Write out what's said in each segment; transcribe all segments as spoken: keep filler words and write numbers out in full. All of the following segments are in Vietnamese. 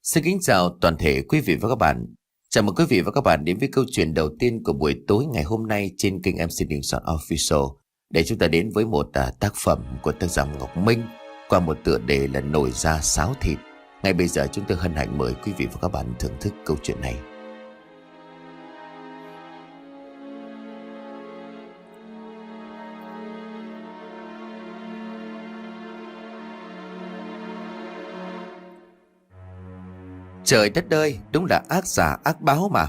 Xin kính chào toàn thể quý vị và các bạn. Chào mừng quý vị và các bạn đến với câu chuyện đầu tiên của buổi tối ngày hôm nay trên kênh em xê Đình Soạn Official, để chúng ta đến với một uh, tác phẩm của tác giả Ngọc Minh qua một tựa đề là Nổi da sáo thịt. Ngay bây giờ chúng tôi hân hạnh mời quý vị và các bạn thưởng thức câu chuyện này. Trời đất ơi, đúng là ác giả ác báo mà.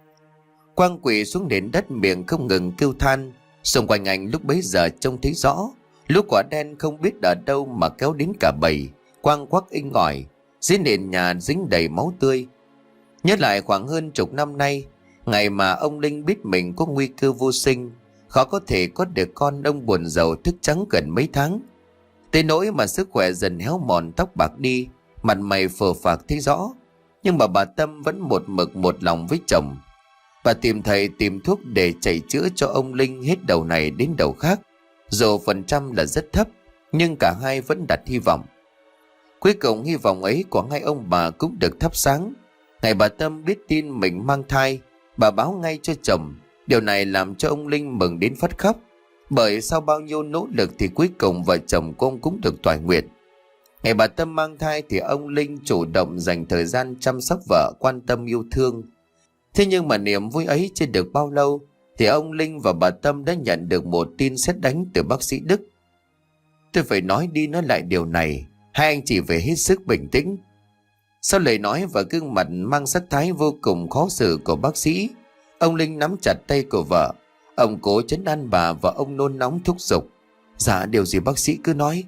Quang quỳ xuống nền đất, miệng không ngừng kêu than. Xung quanh anh lúc bấy giờ trông thấy rõ, lũ quả đen không biết ở đâu mà kéo đến cả bầy, quang quắc inh ỏi, dưới nền nhà dính đầy máu tươi. Nhớ lại khoảng hơn chục năm nay, ngày mà ông Linh biết mình có nguy cơ vô sinh, khó có thể có được con, ông buồn rầu thức trắng gần mấy tháng. Tới nỗi mà sức khỏe dần héo mòn, tóc bạc đi, mặt mày phờ phạc thấy rõ. Nhưng mà bà Tâm vẫn một mực một lòng với chồng. Bà tìm thầy tìm thuốc để chạy chữa cho ông Linh hết đầu này đến đầu khác. Dù phần trăm là rất thấp, nhưng cả hai vẫn đặt hy vọng. Cuối cùng hy vọng ấy của hai ông bà cũng được thắp sáng. Ngày bà Tâm biết tin mình mang thai, bà báo ngay cho chồng. Điều này làm cho ông Linh mừng đến phát khóc. Bởi sau bao nhiêu nỗ lực thì cuối cùng vợ chồng của ông cũng được toại nguyện. Ngày bà Tâm mang thai thì ông Linh chủ động dành thời gian chăm sóc vợ, quan tâm yêu thương. Thế nhưng mà niềm vui ấy chưa được bao lâu thì ông Linh và bà Tâm đã nhận được một tin sét đánh từ bác sĩ Đức. Tôi phải nói đi nói lại điều này, hai anh chị phải hết sức bình tĩnh. Sau lời nói và gương mặt mang sắc thái vô cùng khó xử của bác sĩ, ông Linh nắm chặt tay của vợ. Ông cố trấn an bà và ông nôn nóng thúc giục. Dạ, điều gì bác sĩ cứ nói.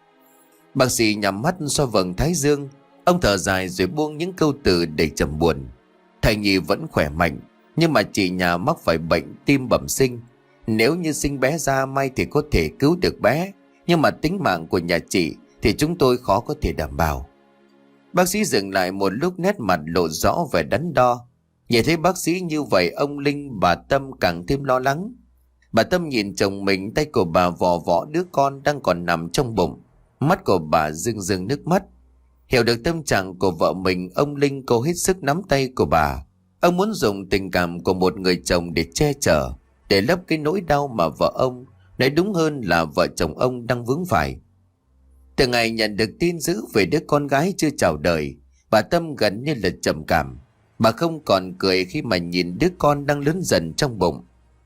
Bác sĩ nhắm mắt xoa vầng thái dương. Ông thở dài rồi buông những câu từ đầy trầm buồn. Thai nhi vẫn khỏe mạnh, nhưng mà chị nhà mắc phải bệnh tim bẩm sinh. Nếu như sinh bé ra may thì có thể cứu được bé, nhưng mà tính mạng của nhà chị thì chúng tôi khó có thể đảm bảo. Bác sĩ dừng lại một lúc, nét mặt lộ rõ vẻ đắn đo. Nhìn thấy bác sĩ như vậy, ông Linh bà Tâm càng thêm lo lắng. Bà Tâm nhìn chồng mình, tay của bà vò võ đứa con đang còn nằm trong bụng. Mắt của bà rưng rưng nước mắt. Hiểu được tâm trạng của vợ mình, ông Linh cố hết sức nắm tay của bà. Ông muốn dùng tình cảm của một người chồng để che chở, để lấp cái nỗi đau mà vợ ông, nói đúng hơn là vợ chồng ông đang vướng phải. Từ ngày nhận được tin dữ về đứa con gái chưa chào đời, bà Tâm gần như là trầm cảm. Bà không còn cười khi mà nhìn đứa con đang lớn dần trong bụng.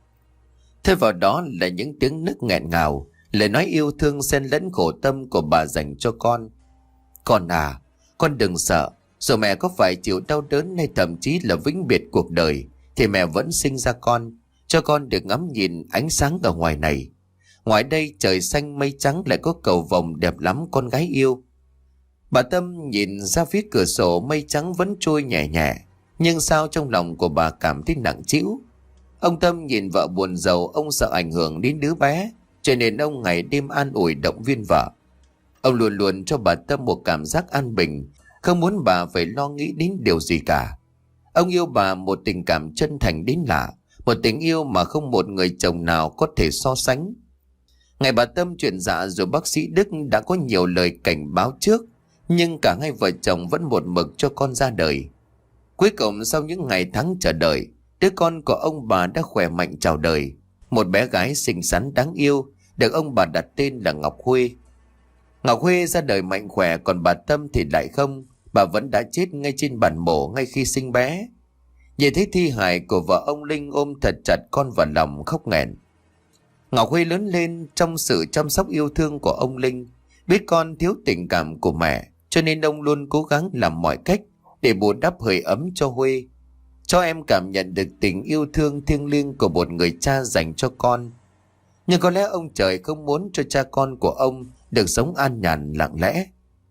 Thêm vào đó là những tiếng nức nghẹn ngào, lời nói yêu thương xen lẫn khổ tâm của bà dành cho con. Con à, con đừng sợ. Dù mẹ có phải chịu đau đớn hay thậm chí là vĩnh biệt cuộc đời, thì mẹ vẫn sinh ra con, cho con được ngắm nhìn ánh sáng ở ngoài này. Ngoài đây trời xanh mây trắng, lại có cầu vồng đẹp lắm con gái yêu. Bà Tâm nhìn ra phía cửa sổ, mây trắng vẫn trôi nhẹ nhẹ, nhưng sao trong lòng của bà cảm thấy nặng trĩu. Ông Tâm nhìn vợ buồn rầu, ông sợ ảnh hưởng đến đứa bé, cho nên ông ngày đêm an ủi động viên vợ. Ông luôn luôn cho bà Tâm một cảm giác an bình, không muốn bà phải lo nghĩ đến điều gì cả. Ông yêu bà một tình cảm chân thành đến lạ, một tình yêu mà không một người chồng nào có thể so sánh. Ngày bà Tâm chuyển dạ rồi, bác sĩ Đức đã có nhiều lời cảnh báo trước, nhưng cả hai vợ chồng vẫn một mực cho con ra đời. Cuối cùng sau những ngày tháng chờ đợi, đứa con của ông bà đã khỏe mạnh chào đời. Một bé gái xinh xắn đáng yêu, được ông bà đặt tên là Ngọc Huê. Ngọc Huê ra đời mạnh khỏe, còn bà Tâm thì lại không. Bà vẫn đã chết ngay trên bàn mổ ngay khi sinh bé. Nhìn thấy thi hài của vợ, ông Linh ôm thật chặt con vào lòng khóc nghẹn. Ngọc Huê lớn lên trong sự chăm sóc yêu thương của ông Linh. Biết con thiếu tình cảm của mẹ, cho nên ông luôn cố gắng làm mọi cách để bù đắp hơi ấm cho Huê, cho em cảm nhận được tình yêu thương thiêng liêng của một người cha dành cho con. Nhưng có lẽ ông trời không muốn cho cha con của ông được sống an nhàn lặng lẽ.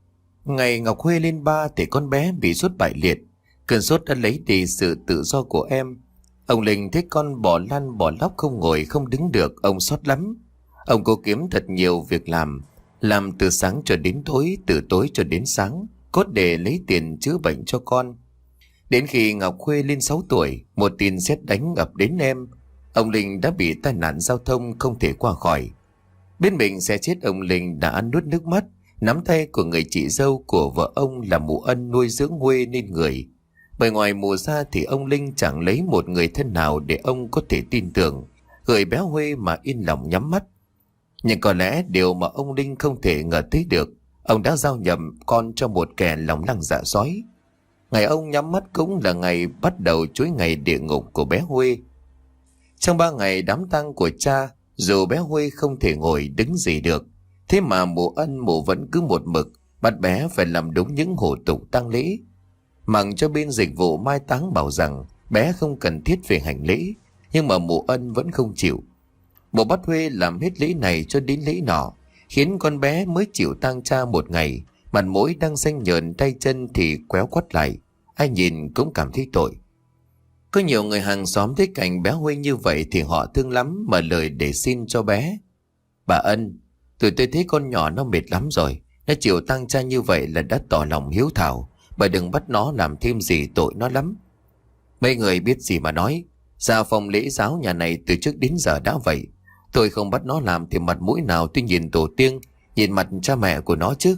Ngày Ngọc Huê lên ba thì con bé bị sốt bại liệt. Cơn sốt đã lấy đi sự tự do của em. Ông Linh thấy con bỏ lăn bỏ lóc, không ngồi không đứng được, ông xót lắm. Ông cố kiếm thật nhiều việc làm, làm từ sáng cho đến tối, từ tối cho đến sáng, cốt để lấy tiền chữa bệnh cho con. Đến khi Ngọc Huê lên sáu tuổi, một tin sét đánh ập đến em. Ông Linh đã bị tai nạn giao thông, không thể qua khỏi. Biết mình sẽ chết, ông Linh đã nuốt nước mắt nắm tay của người chị dâu của vợ ông là mụ Ân nuôi dưỡng Huê nên người. Bởi ngoài mụ ra thì ông Linh chẳng lấy một người thân nào để ông có thể tin tưởng, gửi bé Huê mà yên lòng nhắm mắt. Nhưng có lẽ điều mà ông Linh không thể ngờ tới được, ông đã giao nhầm con cho một kẻ lòng lăng dạ sói. Ngày ông nhắm mắt cũng là ngày bắt đầu chuỗi ngày địa ngục của bé Huê. Trong ba ngày đám tang của cha, dù bé Huê không thể ngồi đứng gì được, thế mà mụ Ân mụ vẫn cứ một mực bắt bé phải làm đúng những hủ tục tang lễ. Mặc cho bên dịch vụ mai táng bảo rằng bé không cần thiết về hành lễ, nhưng mà mụ Ân vẫn không chịu. Mụ bắt Huê làm hết lễ này cho đến lễ nọ, khiến con bé mới chịu tang cha một ngày, mặt mũi đang xanh nhợn, tay chân thì quéo quắt lại, ai nhìn cũng cảm thấy tội. Có nhiều người hàng xóm thấy cảnh bé Huê như vậy thì họ thương lắm, mở lời để xin cho bé. Bà Ân, tụi tôi thấy con nhỏ nó mệt lắm rồi, nó chịu tang cha như vậy là đã tỏ lòng hiếu thảo, bà đừng bắt nó làm thêm gì, tội nó lắm. Mấy người biết gì mà nói, gia phong lễ giáo nhà này từ trước đến giờ đã vậy. Tôi không bắt nó làm thì mặt mũi nào tôi nhìn tổ tiên, nhìn mặt cha mẹ của nó chứ.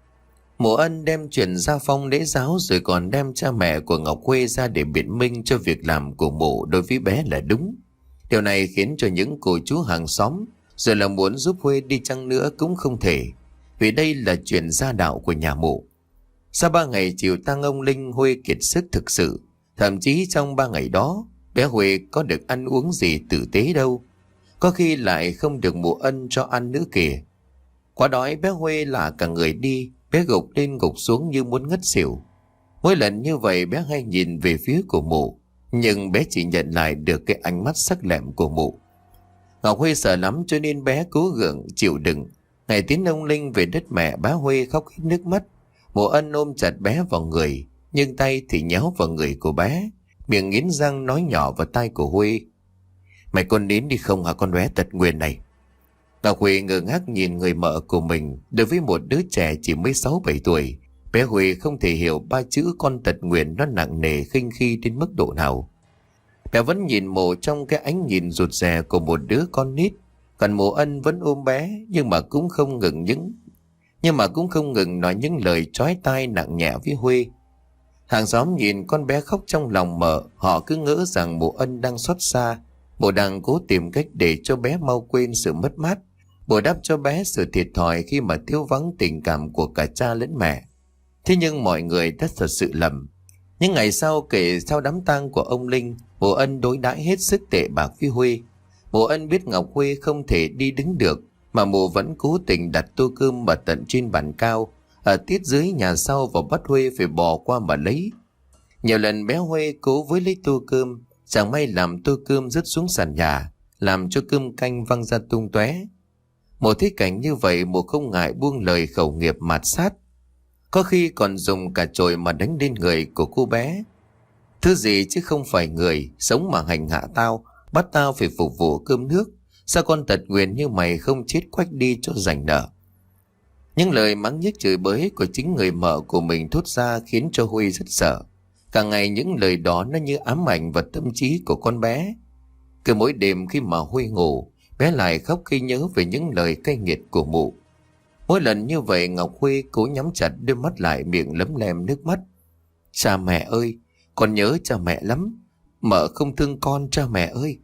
Mụ Ân đem chuyện gia phong lễ giáo rồi còn đem cha mẹ của Ngọc Huê ra để biện minh cho việc làm của mụ đối với bé là đúng. Điều này khiến cho những cô chú hàng xóm rồi là muốn giúp Huê đi chăng nữa cũng không thể, vì đây là chuyện gia đạo của nhà mụ. Sau ba ngày chịu tang ông Linh, Huê kiệt sức thực sự. Thậm chí trong ba ngày đó, bé Huê có được ăn uống gì tử tế đâu. Có khi lại không được mụ Ân cho ăn nữa kìa. Quá đói bé Huê lả cả người đi, bé gục lên gục xuống như muốn ngất xỉu. Mỗi lần như vậy bé hay nhìn về phía của mụ, nhưng bé chỉ nhận lại được cái ánh mắt sắc lẹm của mụ. Ngọc Huê sợ lắm cho nên bé cố gượng chịu đựng. Ngày tiến ông Linh về đất mẹ, bé Huê khóc hết nước mắt. Mụ Ân ôm chặt bé vào người, nhưng tay thì nhéo vào người của bé, miệng nghiến răng nói nhỏ vào tai của Huê. Mày con nín đi không hả con bé tật nguyền này? Ngọc Huê ngơ ngác nhìn người mợ của mình. Đối với một đứa trẻ chỉ mới sáu bảy tuổi, bé Huê không thể hiểu ba chữ con tật nguyền nó nặng nề khinh khi đến mức độ nào. Bé vẫn nhìn mụ trong cái ánh nhìn rụt rè của một đứa con nít. Còn mụ Ân vẫn ôm bé, nhưng mà cũng không ngừng những nhưng mà cũng không ngừng nói những lời chói tai nặng nhẹ với Huê. Hàng xóm nhìn con bé khóc trong lòng mợ, họ cứ ngỡ rằng mụ Ân đang xót xa, mụ đang cố tìm cách để cho bé mau quên sự mất mát, bồi đắp cho bé sự thiệt thòi khi mà thiếu vắng tình cảm của cả cha lẫn mẹ. Thế nhưng mọi người đã thật sự lầm. Những ngày sau, kể sau đám tang của ông Linh, mụ Ân đối đãi hết sức tệ bạc với Huê. Mụ Ân biết Ngọc Huê không thể đi đứng được, mà mụ vẫn cố tình đặt tô cơm ở tận trên bàn cao ở tiết dưới nhà sau và bắt Huê phải bò qua mà lấy. Nhiều lần bé Huê cố với lấy tô cơm, chẳng may làm tô cơm rớt xuống sàn nhà, làm cho cơm canh văng ra tung tóe. Một thế cảnh như vậy, mụ không ngại buông lời khẩu nghiệp mạt sát, có khi còn dùng cả chổi mà đánh lên người của cô bé. Thứ gì chứ không phải người, sống mà hành hạ tao, bắt tao phải phục vụ cơm nước. Sao con tật nguyền như mày không chết quách đi cho rảnh nợ? Những lời mắng nhiếc chửi bới của chính người mợ của mình thốt ra khiến cho Huy rất sợ. Càng ngày những lời đó nó như ám ảnh vào tâm trí của con bé. Cứ mỗi đêm khi mà Huy ngủ, bé lại khóc khi nhớ về những lời cay nghiệt của mụ. Mỗi lần như vậy, Ngọc Huy cố nhắm chặt đôi mắt lại, miệng lấm lem nước mắt. Cha mẹ ơi, con nhớ cha mẹ lắm. Mợ không thương con cha mẹ ơi.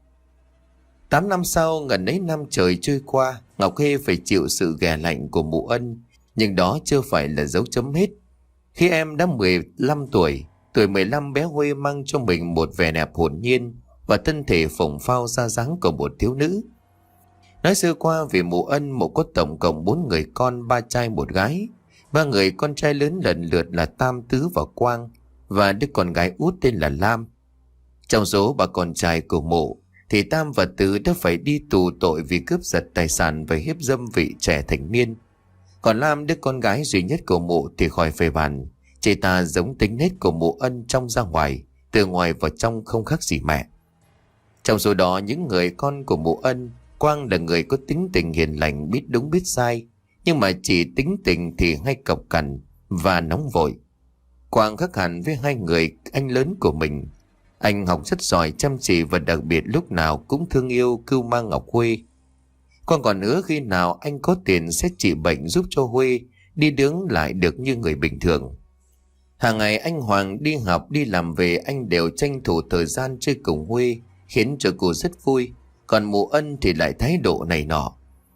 Tám năm sau, gần ấy năm trời trôi qua, Ngọc Hê phải chịu sự ghẻ lạnh của mụ Ân. Nhưng đó chưa phải là dấu chấm hết. Khi em đã mười lăm tuổi, tuổi mười lăm, bé Huê mang cho mình một vẻ đẹp hồn nhiên và thân thể phồng phao ra dáng của một thiếu nữ. Nói sơ qua về mụ Ân, mụ có tổng cộng bốn người con, ba trai một gái. Ba người con trai lớn lần lượt là Tam, Tứ và Quang, và đứa con gái út tên là Lam. Trong số ba con trai của mụ thì Tam và Tứ đã phải đi tù tội vì cướp giật tài sản và hiếp dâm vị trẻ thành niên. Còn Lam, đứa con gái duy nhất của mụ thì khỏi phải bàn. Chị ta giống tính nết của mụ Ân trong ra ngoài, từ ngoài vào trong không khác gì mẹ. Trong số đó, những người con của mụ Ân, Quang là người có tính tình hiền lành, biết đúng biết sai, nhưng mà chỉ tính tình thì hay cộc cằn và nóng vội. Quang khác hẳn với hai người anh lớn của mình. Anh học rất giỏi, chăm chỉ và đặc biệt lúc nào cũng thương yêu cưu mang Ngọc Huê. Quang còn hứa khi nào anh có tiền sẽ trị bệnh giúp cho Huê đi đứng lại được như người bình thường. Hàng ngày anh Hoàng đi học đi làm về anh đều tranh thủ thời gian chơi cùng Huy, khiến cho cô rất vui. Còn mụ Ân thì lại thái độ này nọ.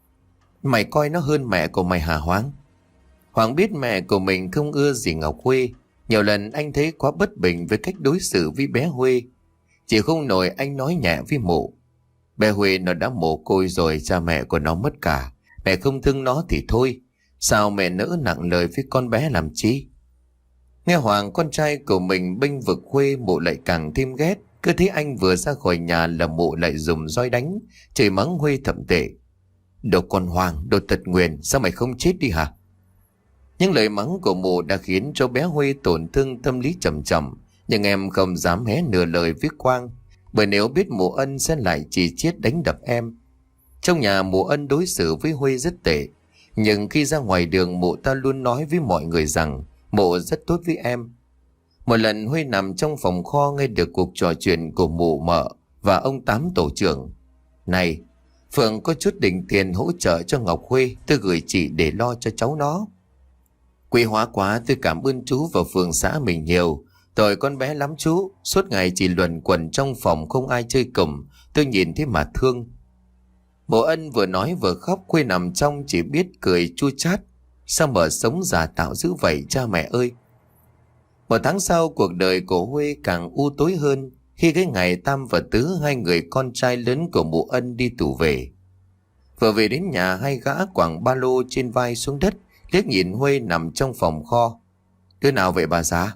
Mày coi nó hơn mẹ của mày hả Hoàng? Hoàng biết mẹ của mình không ưa gì Ngọc Huy. Nhiều lần anh thấy quá bất bình với cách đối xử với bé Huy. Chỉ không nổi anh nói nhẹ với mụ. Bé Huy nó đã mồ côi rồi, cha mẹ của nó mất cả. Mẹ không thương nó thì thôi. Sao mẹ nỡ nặng lời với con bé làm chi? Nghe Hoàng con trai của mình bênh vực Huy, mụ lại càng thêm ghét. Cứ thấy anh vừa ra khỏi nhà là mụ lại dùng roi đánh, chửi mắng Huy thậm tệ. Đồ con Hoàng, đồ tật nguyền, sao mày không chết đi hả? Những lời mắng của mụ đã khiến cho bé Huy tổn thương tâm lý trầm trọng. Nhưng em không dám hé nửa lời với Quang, bởi nếu biết mụ Ân sẽ lại chỉ chiết đánh đập em. Trong nhà mụ Ân đối xử với Huy rất tệ, nhưng khi ra ngoài đường mụ ta luôn nói với mọi người rằng mụ rất tốt với em. Một lần Huy nằm trong phòng kho nghe được cuộc trò chuyện của mụ mợ và ông Tám tổ trưởng. Này, Phượng có chút đỉnh tiền hỗ trợ cho Ngọc Huy, tôi gửi chị để lo cho cháu nó. Quý hóa quá, tôi cảm ơn chú và phường xã mình nhiều. Tội con bé lắm chú, suốt ngày chỉ luẩn quẩn trong phòng không ai chơi cùng, tôi nhìn thế mà thương. Mụ Ân vừa nói vừa khóc, Huy nằm trong chỉ biết cười chua chát. Sao mà sống già tạo dữ vậy cha mẹ ơi. Một tháng sau, cuộc đời của Huy càng u tối hơn khi cái ngày Tam và Tứ, hai người con trai lớn của mụ Ân đi tù về. Vừa về đến nhà, hai gã quẳng ba lô trên vai xuống đất, liếc nhìn Huy nằm trong phòng kho. Đứa nào vậy bà xã?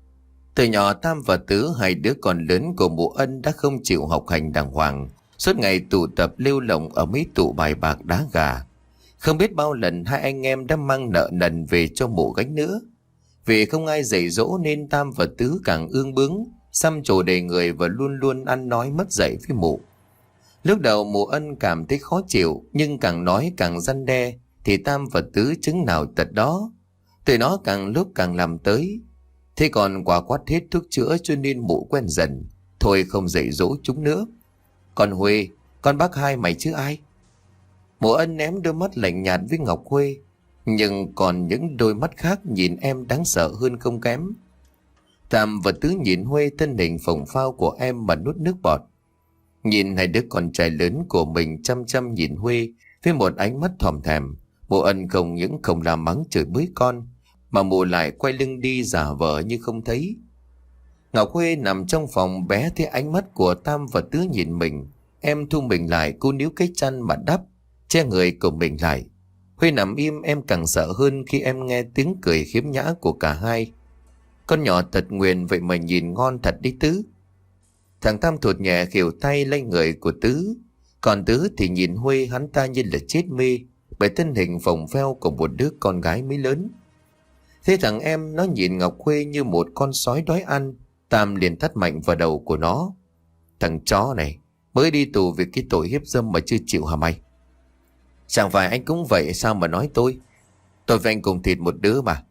Từ nhỏ Tam và Tứ, hai đứa con lớn của mụ Ân đã không chịu học hành đàng hoàng, suốt ngày tụ tập lêu lỏng ở mấy tụ bài bạc đá gà. Không biết bao lần hai anh em đã mang nợ nần về cho mụ gánh nữa. Vì không ai dạy dỗ nên Tam và Tứ càng ương bướng, xăm trổ đầy người và luôn luôn ăn nói mất dạy với mụ. Lúc đầu mụ Ân cảm thấy khó chịu, nhưng càng nói càng răn đe thì Tam và Tứ chứng nào tật đó. Tụi nó càng lúc càng làm tới. Thế còn quả quát hết thuốc chữa cho nên mụ quen dần, thôi không dạy dỗ chúng nữa. Còn Huy, con bác hai mày chứ ai? Mụ Ân ném đôi mắt lạnh nhạt với Ngọc Huy, nhưng còn những đôi mắt khác nhìn em đáng sợ hơn không kém. Tam và Tứ nhìn Huy, thân hình phồng phao của em mà nuốt nước bọt. Nhìn hai đứa con trai lớn của mình chăm chăm nhìn Huy với một ánh mắt thòm thèm, mụ Ân không những không làm mắng chửi bới con, mà mụ lại quay lưng đi giả vờ như không thấy. Ngọc Huy nằm trong phòng, bé thấy ánh mắt của Tam và Tứ nhìn mình, em thu mình lại, cô níu cái chăn mà đắp che người của mình lại. Huy nằm im, em càng sợ hơn khi em nghe tiếng cười khiếm nhã của cả hai. Con nhỏ tật nguyền vậy mà nhìn ngon thật đi Tứ. Thằng Tam thụt nhẹ khều tay lên người của Tứ, còn Tứ thì nhìn Huy, hắn ta như là chết mê bởi thân hình phồng pheo của một đứa con gái mới lớn. Thế thằng em nó nhìn Ngọc Huy như một con sói đói ăn, Tam liền tát mạnh vào đầu của nó. Thằng chó này, mới đi tù vì cái tội hiếp dâm mà chưa chịu hả mày? Chẳng phải anh cũng vậy sao mà nói tôi? Tôi với anh cùng thịt một đứa mà.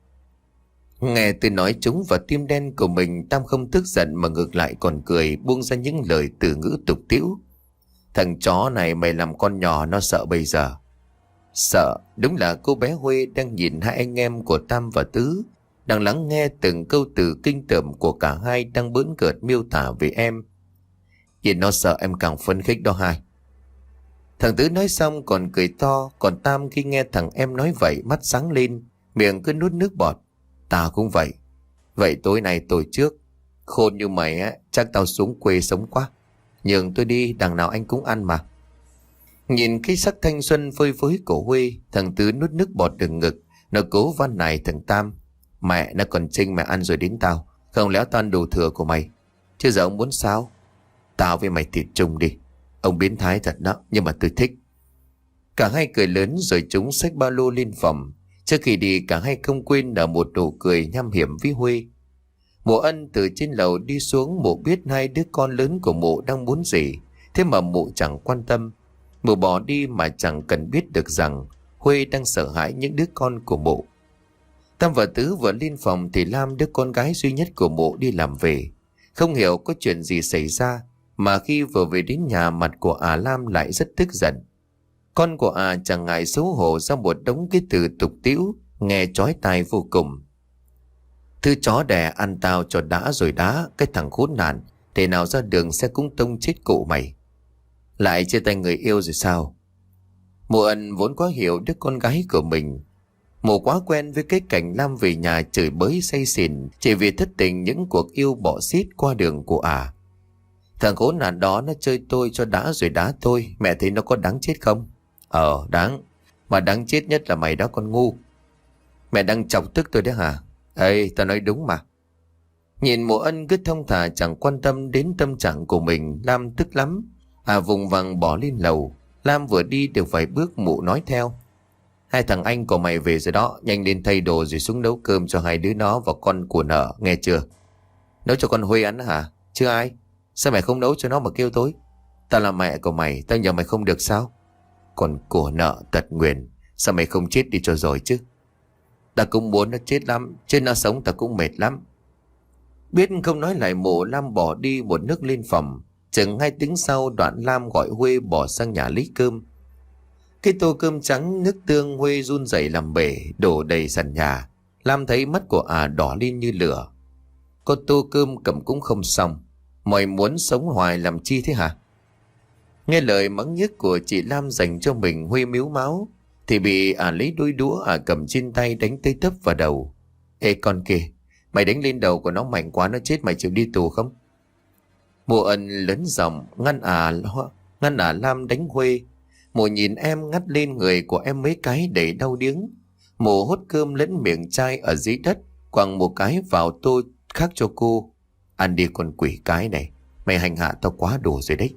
Nghe tôi nói chúng vào tim đen của mình, Tam không tức giận mà ngược lại còn cười, buông ra những lời từ ngữ tục tĩu. Thằng chó này mày làm con nhỏ nó sợ bây giờ. Sợ, đúng là cô bé Huy đang nhìn hai anh em của Tam và Tứ, đang lắng nghe từng câu từ kinh tởm của cả hai đang bỡn cợt miêu tả về em. Nhìn nó sợ em càng phấn khích đó hai. Thằng Tứ nói xong còn cười to, còn Tam khi nghe thằng em nói vậy mắt sáng lên, miệng cứ nuốt nước bọt. Tao cũng vậy. Vậy tối nay tôi trước. Khôn như mày á, chắc tao xuống quê sống quá. Nhường tôi đi, đằng nào anh cũng ăn mà. Nhìn cái sắc thanh xuân phơi phới của Huy, thằng Tứ nuốt nước bọt đường ngực, nó cố van nài thằng Tam. Mẹ nó còn trinh mẹ ăn rồi đến tao, không lẽ tao ăn đồ thừa của mày? Chứ giờ ông muốn sao? Tao với mày thịt chung đi. Ông biến thái thật đó, nhưng mà tôi thích. Cả hai cười lớn rồi chúng xách ba lô lên phòng. Trước khi đi cả hai không quên nở một nụ cười nham hiểm với Huy. Mụ Ân từ trên lầu đi xuống, mụ biết hai đứa con lớn của mụ đang muốn gì, thế mà mụ chẳng quan tâm. Mụ bỏ đi mà chẳng cần biết được rằng Huy đang sợ hãi những đứa con của mụ. Tam và Tứ vừa lên phòng thì Lam, đứa con gái duy nhất của mụ, đi làm về. Không hiểu có chuyện gì xảy ra mà khi vừa về đến nhà, mặt của ả Lam lại rất tức giận. Con của ả chẳng ngại xấu hổ ra một đống cái từ tục tĩu nghe chói tai vô cùng. Thứ chó đẻ ăn tao cho đã rồi đá, cái thằng khốn nạn, thế nào ra đường sẽ cũng tông chết cụ mày. Lại chia tay người yêu rồi sao? Mụ Ân vốn có hiểu đứa con gái của mình. Mụ quá quen với cái cảnh Lam về nhà chửi bới say xỉn chỉ vì thất tình những cuộc yêu bỏ xít qua đường của ả. À. Thằng khốn nạn đó nó chơi tôi cho đã rồi đá tôi, mẹ thấy nó có đáng chết không? Ờ, đáng. Mà đáng chết nhất là mày đó con ngu. Mẹ đang chọc tức tôi đấy hả? Ê, tao nói đúng mà. Nhìn Mụ Ân cứ thông thả chẳng quan tâm đến tâm trạng của mình, Lam tức lắm. À vùng vằng bỏ lên lầu. Lam vừa đi được vài bước Mụ nói theo. Hai thằng anh của mày về rồi đó, nhanh lên thay đồ rồi xuống nấu cơm cho hai đứa nó và con của nợ, nghe chưa? Nấu cho con Huy ăn hả? Chưa ai? Sao mày không nấu cho nó mà kêu tối? Tao là mẹ của mày, tao nhờ mày không được sao? Còn của nợ tật nguyền, sao mày không chết đi cho rồi chứ? Ta cũng muốn nó chết lắm, chứ nó sống ta cũng mệt lắm. Biết không nói lại Mụ, Lam bỏ đi một nước lên phòng. Chừng hai tiếng sau Đoạn Lam gọi Huê bỏ sang nhà lấy cơm. Cái tô cơm trắng nước tương Huê run rẩy làm bể, đổ đầy sàn nhà. Lam thấy mắt của ả à đỏ lên như lửa. Có tô cơm cầm cũng không xong. Mày muốn sống hoài làm chi thế hả? Nghe lời mắng nhiếc của chị Lam dành cho mình, Huê miếu máu thì bị ả à lấy đôi đũa ả à cầm trên tay đánh tới tấp vào đầu. Ê con kìa, mày đánh lên đầu của nó mạnh quá, nó chết mày chịu đi tù không? Mụ Ân lớn giọng ngăn ả à, ngăn ả à Lam đánh Huê. Mụ nhìn em ngắt lên người của em mấy cái để đau điếng. Mụ hốt cơm lẫn miệng chai ở dưới đất, quăng một cái vào tô khác cho cô. Ăn đi con quỷ cái này, mày hành hạ tao quá đủ rồi đấy.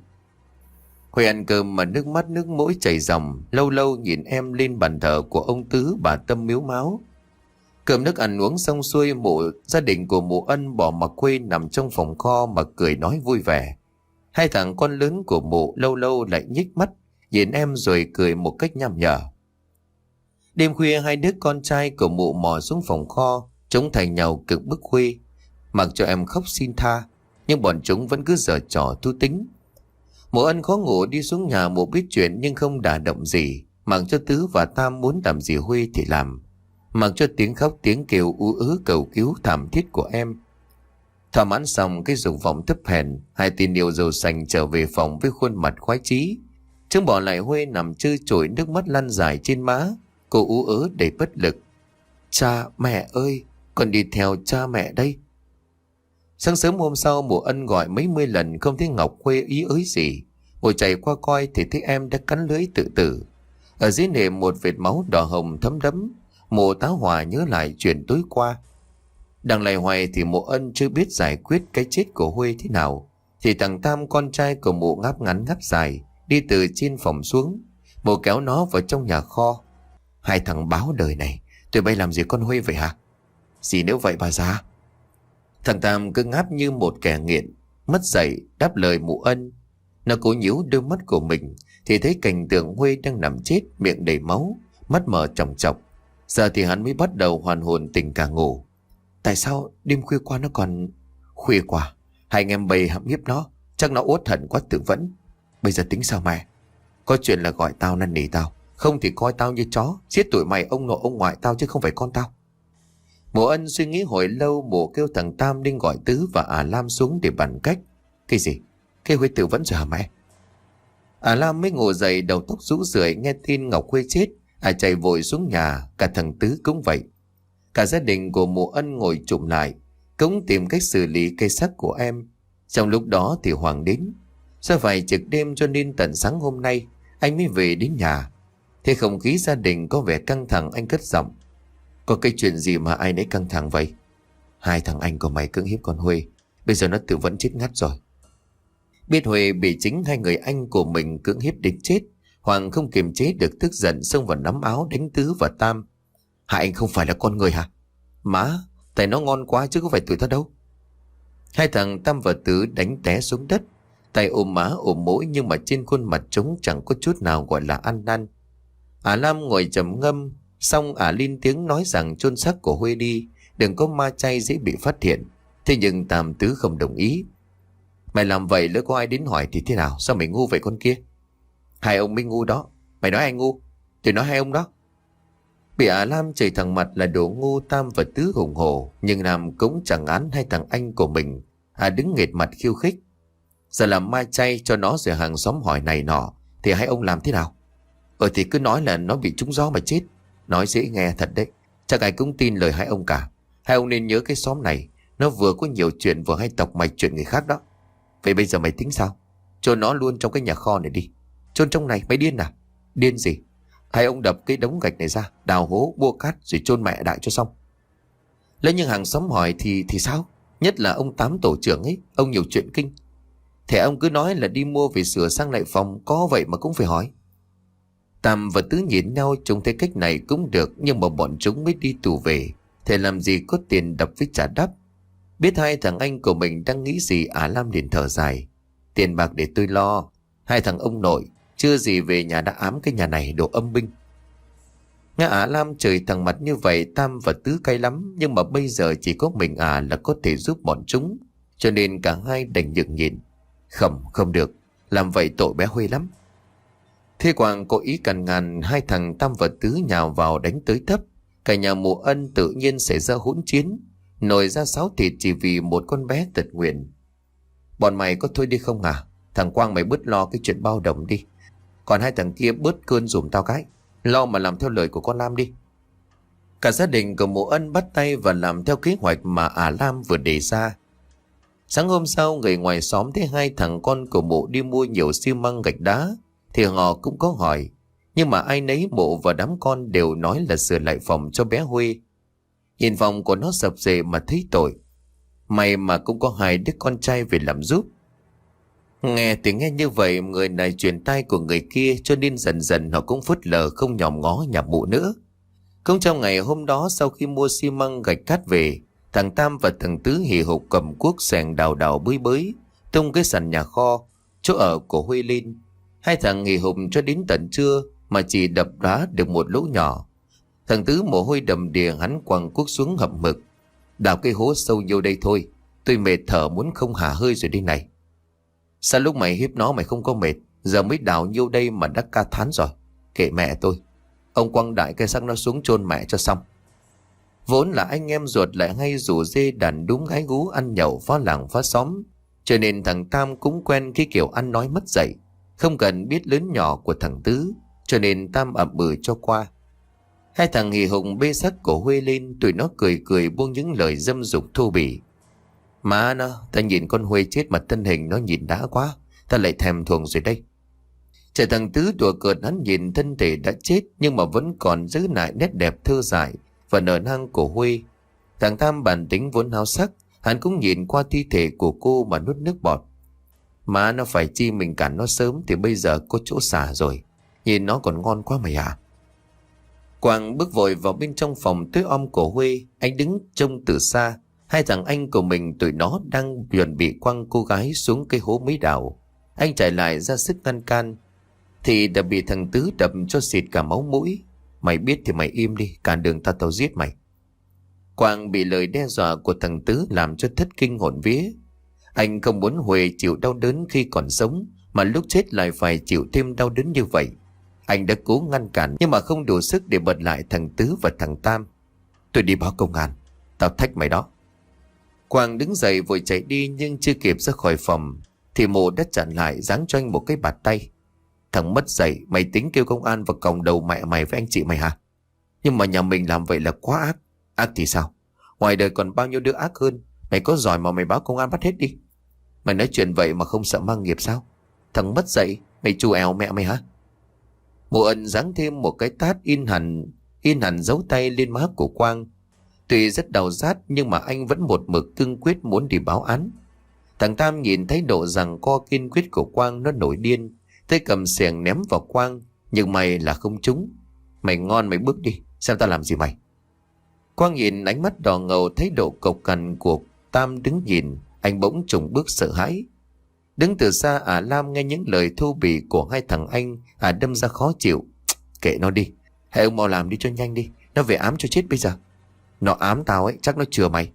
Huệ ăn cơm mà nước mắt nước mũi chảy ròng, lâu lâu nhìn em lên bàn thờ của ông Tứ bà Tâm miếu máu. Cơm nước ăn uống xong xuôi, mụ gia đình của Mụ Ân bỏ mặc Huê nằm trong phòng kho mà cười nói vui vẻ. Hai thằng con lớn của mụ lâu lâu lại nhích mắt nhìn em rồi cười một cách nham nhở. Đêm khuya hai đứa con trai của mụ mò xuống phòng kho, chúng thành nhau cực bức Huê, mặc cho em khóc xin tha, nhưng bọn chúng vẫn cứ giở trò thú tính. Mụ Ân khó ngủ đi xuống nhà mụ biết chuyện nhưng không đả động gì, mặc cho Tứ và Tam muốn làm gì Huê thì làm, mặc cho tiếng khóc tiếng kêu ú ớ cầu cứu thảm thiết của em. Thỏa mãn xong cái dục vọng thấp hèn, hai tin yêu dầu xanh trở về phòng với khuôn mặt khoái chí. Chúng bỏ lại Huê nằm trơ trội, nước mắt lăn dài trên má. Cô ú ớ đầy bất lực. Cha mẹ ơi, con đi theo cha mẹ đây. Sáng sớm hôm sau Mụ Ân gọi mấy mươi lần không thấy Ngọc Huê ý ới gì. Mụ chạy qua coi thì thấy em đã cắn lưỡi tự tử. Ở dưới nệm một vệt máu đỏ hồng thấm đẫm. Mụ tá hỏa nhớ lại chuyện tối qua. Đang lầy hoài thì Mụ Ân chưa biết giải quyết cái chết của Huê thế nào, thì thằng Tam con trai của mụ ngáp ngắn ngáp dài đi từ trên phòng xuống. Mụ kéo nó vào trong nhà kho. Hai thằng báo đời này, tụi bay làm gì con Huê vậy hả? Gì nếu vậy bà già? Thằng Tam cứ ngáp như một kẻ nghiện, mất dậy đáp lời Mụ Ân. Nó cố nhíu đôi mắt của mình thì thấy cảnh tượng Huê đang nằm chết, miệng đầy máu, mắt mở tròng trọc. Giờ thì hắn mới bắt đầu hoàn hồn tỉnh cả ngủ. Tại sao đêm khuya qua nó còn... Khuya qua hai anh em bầy hãm hiếp nó, chắc nó uất hận quá tự vẫn. Bây giờ tính sao mẹ? Có chuyện là gọi tao năn nỉ tao, không thì coi tao như chó, giết tụi mày ông nội ông ngoại tao chứ không phải con tao. Mụ Ân suy nghĩ hồi lâu, mụ kêu thằng Tam đi gọi Tứ và Ả Lam xuống để bàn cách. Cái gì? Cái Huê tự vẫn rồi hả mẹ? Ả Lam mới ngồi dậy, đầu tóc rũ rượi, nghe tin Ngọc Huê chết. Ả chạy vội xuống nhà, cả thằng Tứ cũng vậy. Cả gia đình của Mụ Ân ngồi chụm lại, cũng tìm cách xử lý cây xác của em. Trong lúc đó thì Hoàng đến. Do phải trực đêm cho nên tận sáng hôm nay anh mới về đến nhà. Thế không khí gia đình có vẻ căng thẳng, anh cất giọng. Có cái chuyện gì mà ai nấy căng thẳng vậy? Hai thằng anh của mày cưỡng hiếp con Huê, bây giờ nó tự vẫn chết ngắt rồi. Biết Huê bị chính hai người anh của mình cưỡng hiếp đến chết, Hoàng không kiềm chế được tức giận, xông vào nắm áo đánh Tứ và Tam. Hai anh không phải là con người hả? Má, tại nó ngon quá chứ có phải tụi tao đâu. Hai thằng Tam và Tứ đánh té xuống đất, tay ôm má ôm mũi, nhưng mà trên khuôn mặt chúng chẳng có chút nào gọi là ăn năn. Ả Lam ngồi trầm ngâm, xong Ả lên tiếng nói rằng chôn xác của Huê đi, đừng có ma chay dễ bị phát hiện. Thế nhưng Tam Tứ không đồng ý. Mày làm vậy lỡ có ai đến hỏi thì thế nào? Sao mày ngu vậy con kia? Hai ông mới ngu đó. Mày nói ai ngu? Thì nói hai ông đó. Bị Ả Lam chửi thẳng mặt là đồ ngu, Tam và Tứ hùng hổ, nhưng Nam cũng chẳng án hai thằng anh của mình. À đứng nghệt mặt khiêu khích. Giờ làm ma chay cho nó rồi hàng xóm hỏi này nọ, thì hai ông làm thế nào? Ờ thì cứ nói là nó bị trúng gió mà chết. Nói dễ nghe thật đấy, chắc ai cũng tin lời hai ông cả. Hai ông nên nhớ cái xóm này, nó vừa có nhiều chuyện vừa hay tọc mạch chuyện người khác đó. Vậy bây giờ mày tính sao? Chôn nó luôn trong cái nhà kho này đi. Chôn trong này mày điên à? Điên gì? Hai ông đập cái đống gạch này ra, đào hố bua cát rồi chôn mẹ đại cho xong. Lấy những hàng xóm hỏi thì thì sao? Nhất là ông Tám tổ trưởng ấy, ông nhiều chuyện kinh. Thế ông cứ nói là đi mua về sửa sang lại phòng, có vậy mà cũng phải hỏi. Tam và Tứ nhìn nhau, chúng thấy cách này cũng được, nhưng mà bọn chúng mới đi tù về, thế làm gì có tiền đập với trả đắp. Biết hai thằng anh của mình đang nghĩ gì, Ả Lam liền thở dài. Tiền bạc để tôi lo. Hai thằng ông nội chưa gì về nhà đã ám cái nhà này đồ âm binh. Nghe Ả Lam chửi thằng mặt như vậy, Tam và Tứ cay lắm, nhưng mà bây giờ chỉ có mình Ả là có thể giúp bọn chúng, cho nên cả hai đành nhượng nhịn. Không, không được, làm vậy tội bé Huê lắm. Thế Quang có ý cằn ngàn, hai thằng Tam và Tứ nhào vào đánh tới tấp. Cả nhà Mụ Ân tự nhiên xảy ra hỗn chiến, nổi ra xáo thịt chỉ vì một con bé tật nguyền. Bọn mày có thôi đi không à? Thằng Quang mày bớt lo cái chuyện bao đồng đi. Còn hai thằng kia bớt cơn dùm tao cái. Lo mà làm theo lời của con Lam đi. Cả gia đình của Mụ Ân bắt tay và làm theo kế hoạch mà Ả Lam vừa đề ra. Sáng hôm sau, người ngoài xóm thấy hai thằng con của Mụ đi mua nhiều xi măng gạch đá thì họ cũng có hỏi. Nhưng mà ai nấy Mụ và đám con đều nói là sửa lại phòng cho bé Huê. Nhìn phòng của nó sập xệ mà thấy tội. May mà cũng có hai đứa con trai về làm giúp. Nghe thì nghe như vậy, người này truyền tai của người kia, cho nên dần dần họ cũng phớt lờ không nhòm ngó nhà Mụ nữa. Cũng trong ngày hôm đó, sau khi mua xi măng gạch cát về, thằng Tam và thằng Tứ hì hục cầm cuốc xẻng đào đào bới bới tung cái sàn nhà kho chỗ ở của Huê lên. Hai thằng hì hục cho đến tận trưa mà chỉ đập đá được một lỗ nhỏ. Thằng Tứ mồ hôi đầm đìa, hắn quăng cuốc xuống hậm hực. Đào cái hố sâu vô đây thôi, tôi mệt thở muốn không hả hơi rồi đây này. Sao lúc mày hiếp nó mày không có mệt, giờ mới đào nhiêu đây mà đã ca thán rồi. Kệ mẹ tôi, ông quăng đại cây xác nó xuống chôn mẹ cho xong. Vốn là anh em ruột lại hay rủ dê đàn đúng gái gú ăn nhậu phá làng phá xóm, cho nên thằng Tam cũng quen cái kiểu ăn nói mất dạy, không cần biết lớn nhỏ của thằng Tứ, cho nên Tam ậm bừ cho qua. Hai thằng hì hùng bê xác của Huê lên, tụi nó cười cười buông những lời dâm dục thô bỉ. Má nó, ta nhìn con Huê chết mà thân hình nó nhìn đã quá, ta lại thèm thuồng rồi đây. Trẻ thằng Tứ đùa cợt, hắn nhìn thân thể đã chết nhưng mà vẫn còn giữ lại nét đẹp thơ dại và nở nang của Huê. Thằng Tam bản tính vốn háo sắc, hắn cũng nhìn qua thi thể của cô mà nuốt nước bọt. Má nó, phải chi mình cản nó sớm thì bây giờ có chỗ xả rồi. Nhìn nó còn ngon quá mày à. Quang bước vội vào bên trong phòng tối om của Huê. Anh đứng trông từ xa. Hai thằng anh của mình tụi nó đang chuẩn bị quăng cô gái xuống cái hố mấy đào. Anh chạy lại ra sức ngăn can thì đã bị thằng Tứ đập cho xịt cả máu mũi. Mày biết thì mày im đi, cản đường tao tao giết mày. Quang bị lời đe dọa của thằng Tứ làm cho thất kinh hồn vía. Anh không muốn Huê chịu đau đớn khi còn sống, mà lúc chết lại phải chịu thêm đau đớn như vậy. Anh đã cố ngăn cản nhưng mà không đủ sức để bật lại thằng Tứ và thằng Tam. Tôi đi báo công an, tao thách mày đó. Quang đứng dậy vội chạy đi, nhưng chưa kịp ra khỏi phòng thì Mộ đã chặn lại, giáng cho anh một cái bạt tay. Thằng mất dạy, mày tính kêu công an và còng đầu mẹ mày với anh chị mày hả? Nhưng mà nhà mình làm vậy là quá ác. Ác thì sao? Ngoài đời còn bao nhiêu đứa ác hơn. Mày có giỏi mà mày báo công an bắt hết đi. Mày nói chuyện vậy mà không sợ mang nghiệp sao? Thằng mất dạy, mày chu èo mẹ mày hả? Mộ Ân giáng thêm một cái tát in hẳn in hẳn dấu tay lên má của Quang. Tuy rất đau rát nhưng mà anh vẫn một mực cương quyết muốn đi báo án. Thằng Tam nhìn thấy độ giằng co kiên quyết của Quang, nó nổi điên, tay cầm xẻng ném vào Quang, nhưng mày là không trúng. Mày ngon mày bước đi, xem tao làm gì mày. Quang nhìn ánh mắt đỏ ngầu, thấy độ cộc cằn của Tam đứng nhìn, anh bỗng trùng bước sợ hãi. Đứng từ xa, Ả Lam nghe những lời thô bỉ của hai thằng anh, Ả đâm ra khó chịu. Kệ nó đi, hãy ông mau làm đi cho nhanh đi, nó về ám cho chết bây giờ. Nó ám tao ấy, chắc nó chừa mày.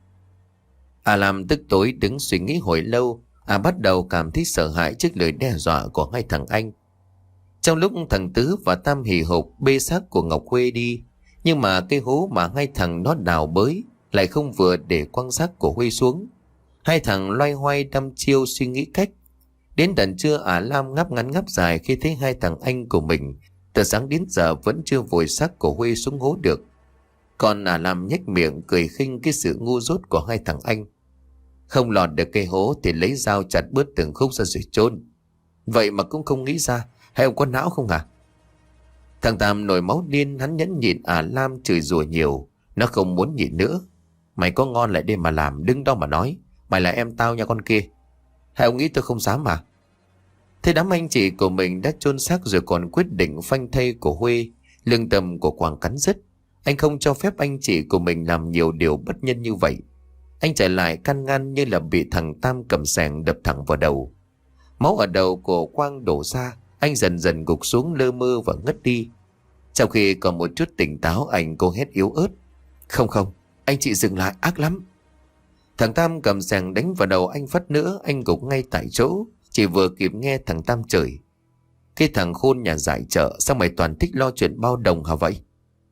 Ả Lam tức tối đứng suy nghĩ hồi lâu. Ả bắt đầu cảm thấy sợ hãi trước lời đe dọa của hai thằng anh. Trong lúc thằng Tứ và Tam hì hục bê xác của Ngọc Huê đi Nhưng mà cái hố mà hai thằng nó đào bới lại không vừa để quăng xác của Huy xuống. Hai thằng loay hoay đăm chiêu suy nghĩ cách. Đến tận trưa Ả Lam ngáp ngắn ngáp dài khi thấy hai thằng anh của mình từ sáng đến giờ vẫn chưa vùi xác của Huy xuống hố được. Còn Ả Lam nhếch miệng cười khinh cái sự ngu dốt của hai thằng anh. Không lọt được cây hố thì lấy dao chặt bớt từng khúc ra rồi chôn. Vậy mà cũng không nghĩ ra. Hay ông có não không à? Thằng Tam nổi máu điên, hắn nhẫn nhịn Ả Lam chửi rủa nhiều. Nó không muốn nhịn nữa. Mày có ngon lại đêm mà làm, đứng đó mà nói mày là em tao nha con kia. Hay ông nghĩ tôi không dám mà? Thế đám anh chị của mình đã chôn xác rồi còn quyết định phanh thây của Huy. Lương tâm của Quảng cắn rứt. Anh không cho phép anh chị của mình làm nhiều điều bất nhân như vậy. Anh chạy lại can ngăn như là bị thằng Tam cầm xẻng đập thẳng vào đầu. Máu ở đầu của Quang đổ ra. Anh dần dần gục xuống lơ mơ và ngất đi. Trong khi còn một chút tỉnh táo, anh cô hét yếu ớt: Không không, anh chị dừng lại, ác lắm. Thằng Tam cầm xẻng đánh vào đầu anh phát nữa. Anh gục ngay tại chỗ. Chỉ vừa kịp nghe thằng Tam chửi: Cái thằng khôn nhà giải chợ, sao mày toàn thích lo chuyện bao đồng hả vậy?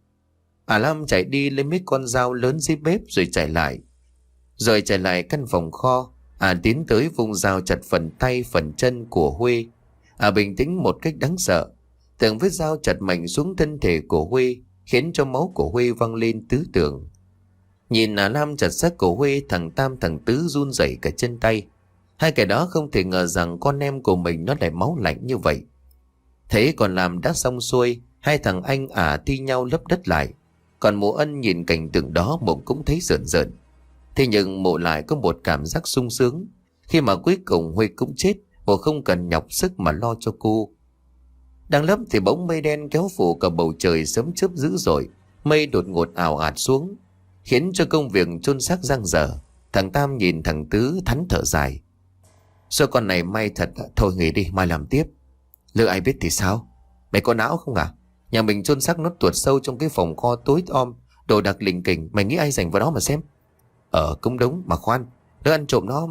Ả Lam chạy đi lấy mấy con dao lớn dưới bếp rồi chạy lại. Rồi chạy lại căn phòng kho. À tiến tới vùng dao chặt phần tay phần chân của Huy. À bình tĩnh một cách đáng sợ. Từng vết dao chặt mạnh xuống thân thể của Huy khiến cho máu của Huy văng lên tứ tường. Nhìn Ả Lam chặt xác của Huy, thằng Tam thằng Tứ run rẩy cả chân tay. Hai kẻ đó không thể ngờ rằng con em của mình nó lại máu lạnh như vậy. Thế còn làm đã xong xuôi, hai thằng anh Ả thi nhau lấp đất lại. Còn Mộ Ân nhìn cảnh tượng đó Mộ cũng thấy rợn rợn. Thế nhưng Mộ lại có một cảm giác sung sướng. Khi mà cuối cùng Huy cũng chết, Mộ không cần nhọc sức mà lo cho cô. Đang lấp thì bỗng mây đen kéo phủ cả bầu trời, sấm chớp dữ dội. Mây đột ngột ào ạt xuống, khiến cho công việc chôn xác dang dở. Thằng Tam nhìn thằng Tứ thắn thở dài: Số con này may thật, thôi nghỉ đi, mai làm tiếp. Lỡ ai biết thì sao? Mày có não không à? Nhà mình chôn xác nó tuột sâu trong cái phòng kho tối om, đồ đạc lình kình, mày nghĩ ai rảnh vào đó mà xem? Ờ cũng đúng, mà khoan, đứa ăn trộm nó.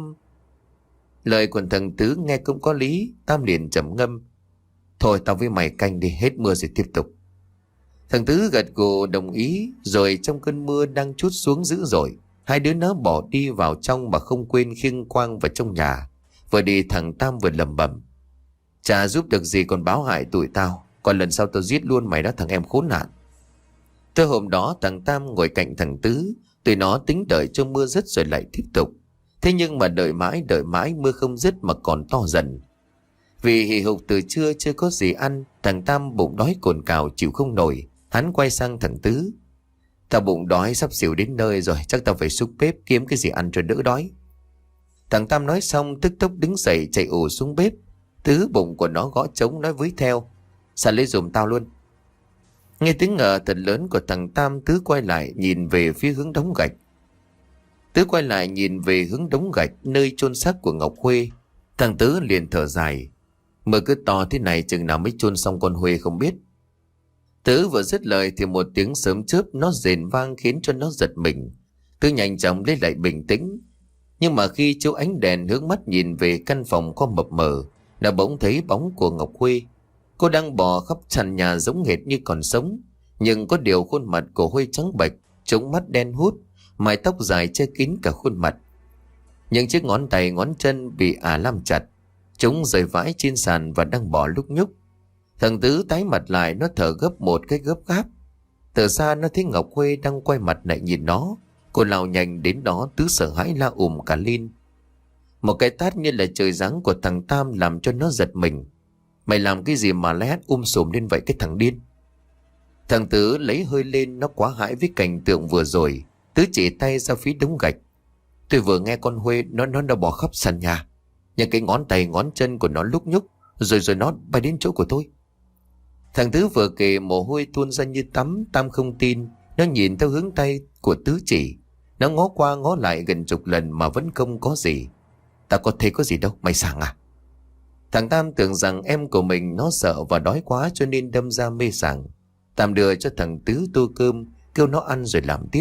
Lời của thằng Tứ nghe cũng có lý. Tam liền trầm ngâm: Thôi tao với mày canh đi, hết mưa rồi tiếp tục. Thằng Tứ gật gù đồng ý. Rồi trong cơn mưa đang trút xuống dữ dội, hai đứa nó bỏ đi vào trong mà không quên khiêng Quang vào trong nhà. Vừa đi thằng Tam vừa lẩm bẩm: Chả giúp được gì còn báo hại tụi tao. Còn lần sau tao giết luôn mày đó thằng em khốn nạn. Tới hôm đó thằng Tam ngồi cạnh thằng Tứ. Tụi nó tính đợi cho mưa dứt rồi lại tiếp tục. Thế nhưng mà đợi mãi đợi mãi mưa không dứt mà còn to dần. Vì hì hục từ trưa chưa có gì ăn, thằng Tam bụng đói cồn cào chịu không nổi. Hắn quay sang thằng Tứ: Tao bụng đói sắp xỉu đến nơi rồi, chắc tao phải xúc bếp kiếm cái gì ăn cho đỡ đói. Thằng Tam nói xong tức tốc đứng dậy chạy ù xuống bếp. Tứ bụng của nó gõ trống nói với theo: Sao lấy giùm tao luôn. Nghe tiếng ngờ thật lớn của thằng Tam, Tứ quay lại nhìn về phía hướng đống gạch. Tứ quay lại nhìn về hướng đống gạch nơi chôn xác của Ngọc Huê. Thằng Tứ liền thở dài: Mưa cứ to thế này chừng nào mới chôn xong con Huê không biết. Tứ vừa dứt lời thì một tiếng sấm chớp nó rền vang khiến cho nó giật mình. Tứ nhanh chóng lấy lại bình tĩnh. Nhưng mà khi chiếu ánh đèn hướng mắt nhìn về căn phòng có mập mờ, đã bỗng thấy bóng của Ngọc Huê. Cô đang bò khắp sàn nhà giống hệt như còn sống. Nhưng có điều khuôn mặt của Huê trắng bệch, trống mắt đen hút, mái tóc dài che kín cả khuôn mặt. Những chiếc ngón tay ngón chân bị Ả Lam chặt, chúng rơi vãi trên sàn và đang bò lúc nhúc. Thằng Tứ tái mặt lại, nó thở gấp một cái gấp gáp. Từ xa nó thấy Ngọc Huê đang quay mặt lại nhìn nó. Cô lao nhanh đến đó. Tứ sợ hãi la ùm cả lên. Một cái tát như là trời giáng của thằng Tam làm cho nó giật mình. Mày làm cái gì mà lét um sùm lên vậy cái thằng điên? Thằng Tứ lấy hơi lên, nó quá hãi với cảnh tượng vừa rồi. Tứ chỉ tay ra phía đống gạch: Tôi vừa nghe con Huê nó nó đã bò khắp sàn nhà. Những cái ngón tay ngón chân của nó lúc nhúc, rồi rồi nó bay đến chỗ của tôi. Thằng Tứ vừa kể mồ hôi tuôn ra như tắm. Tam không tin. Nó nhìn theo hướng tay của Tứ chỉ. Nó ngó qua ngó lại gần chục lần mà vẫn không có gì. Tao có thấy có gì đâu, mày sảng à? Thằng Tam tưởng rằng em của mình nó sợ và đói quá cho nên đâm ra mê sảng. Tam đưa cho thằng Tứ tô cơm, kêu nó ăn rồi làm tiếp.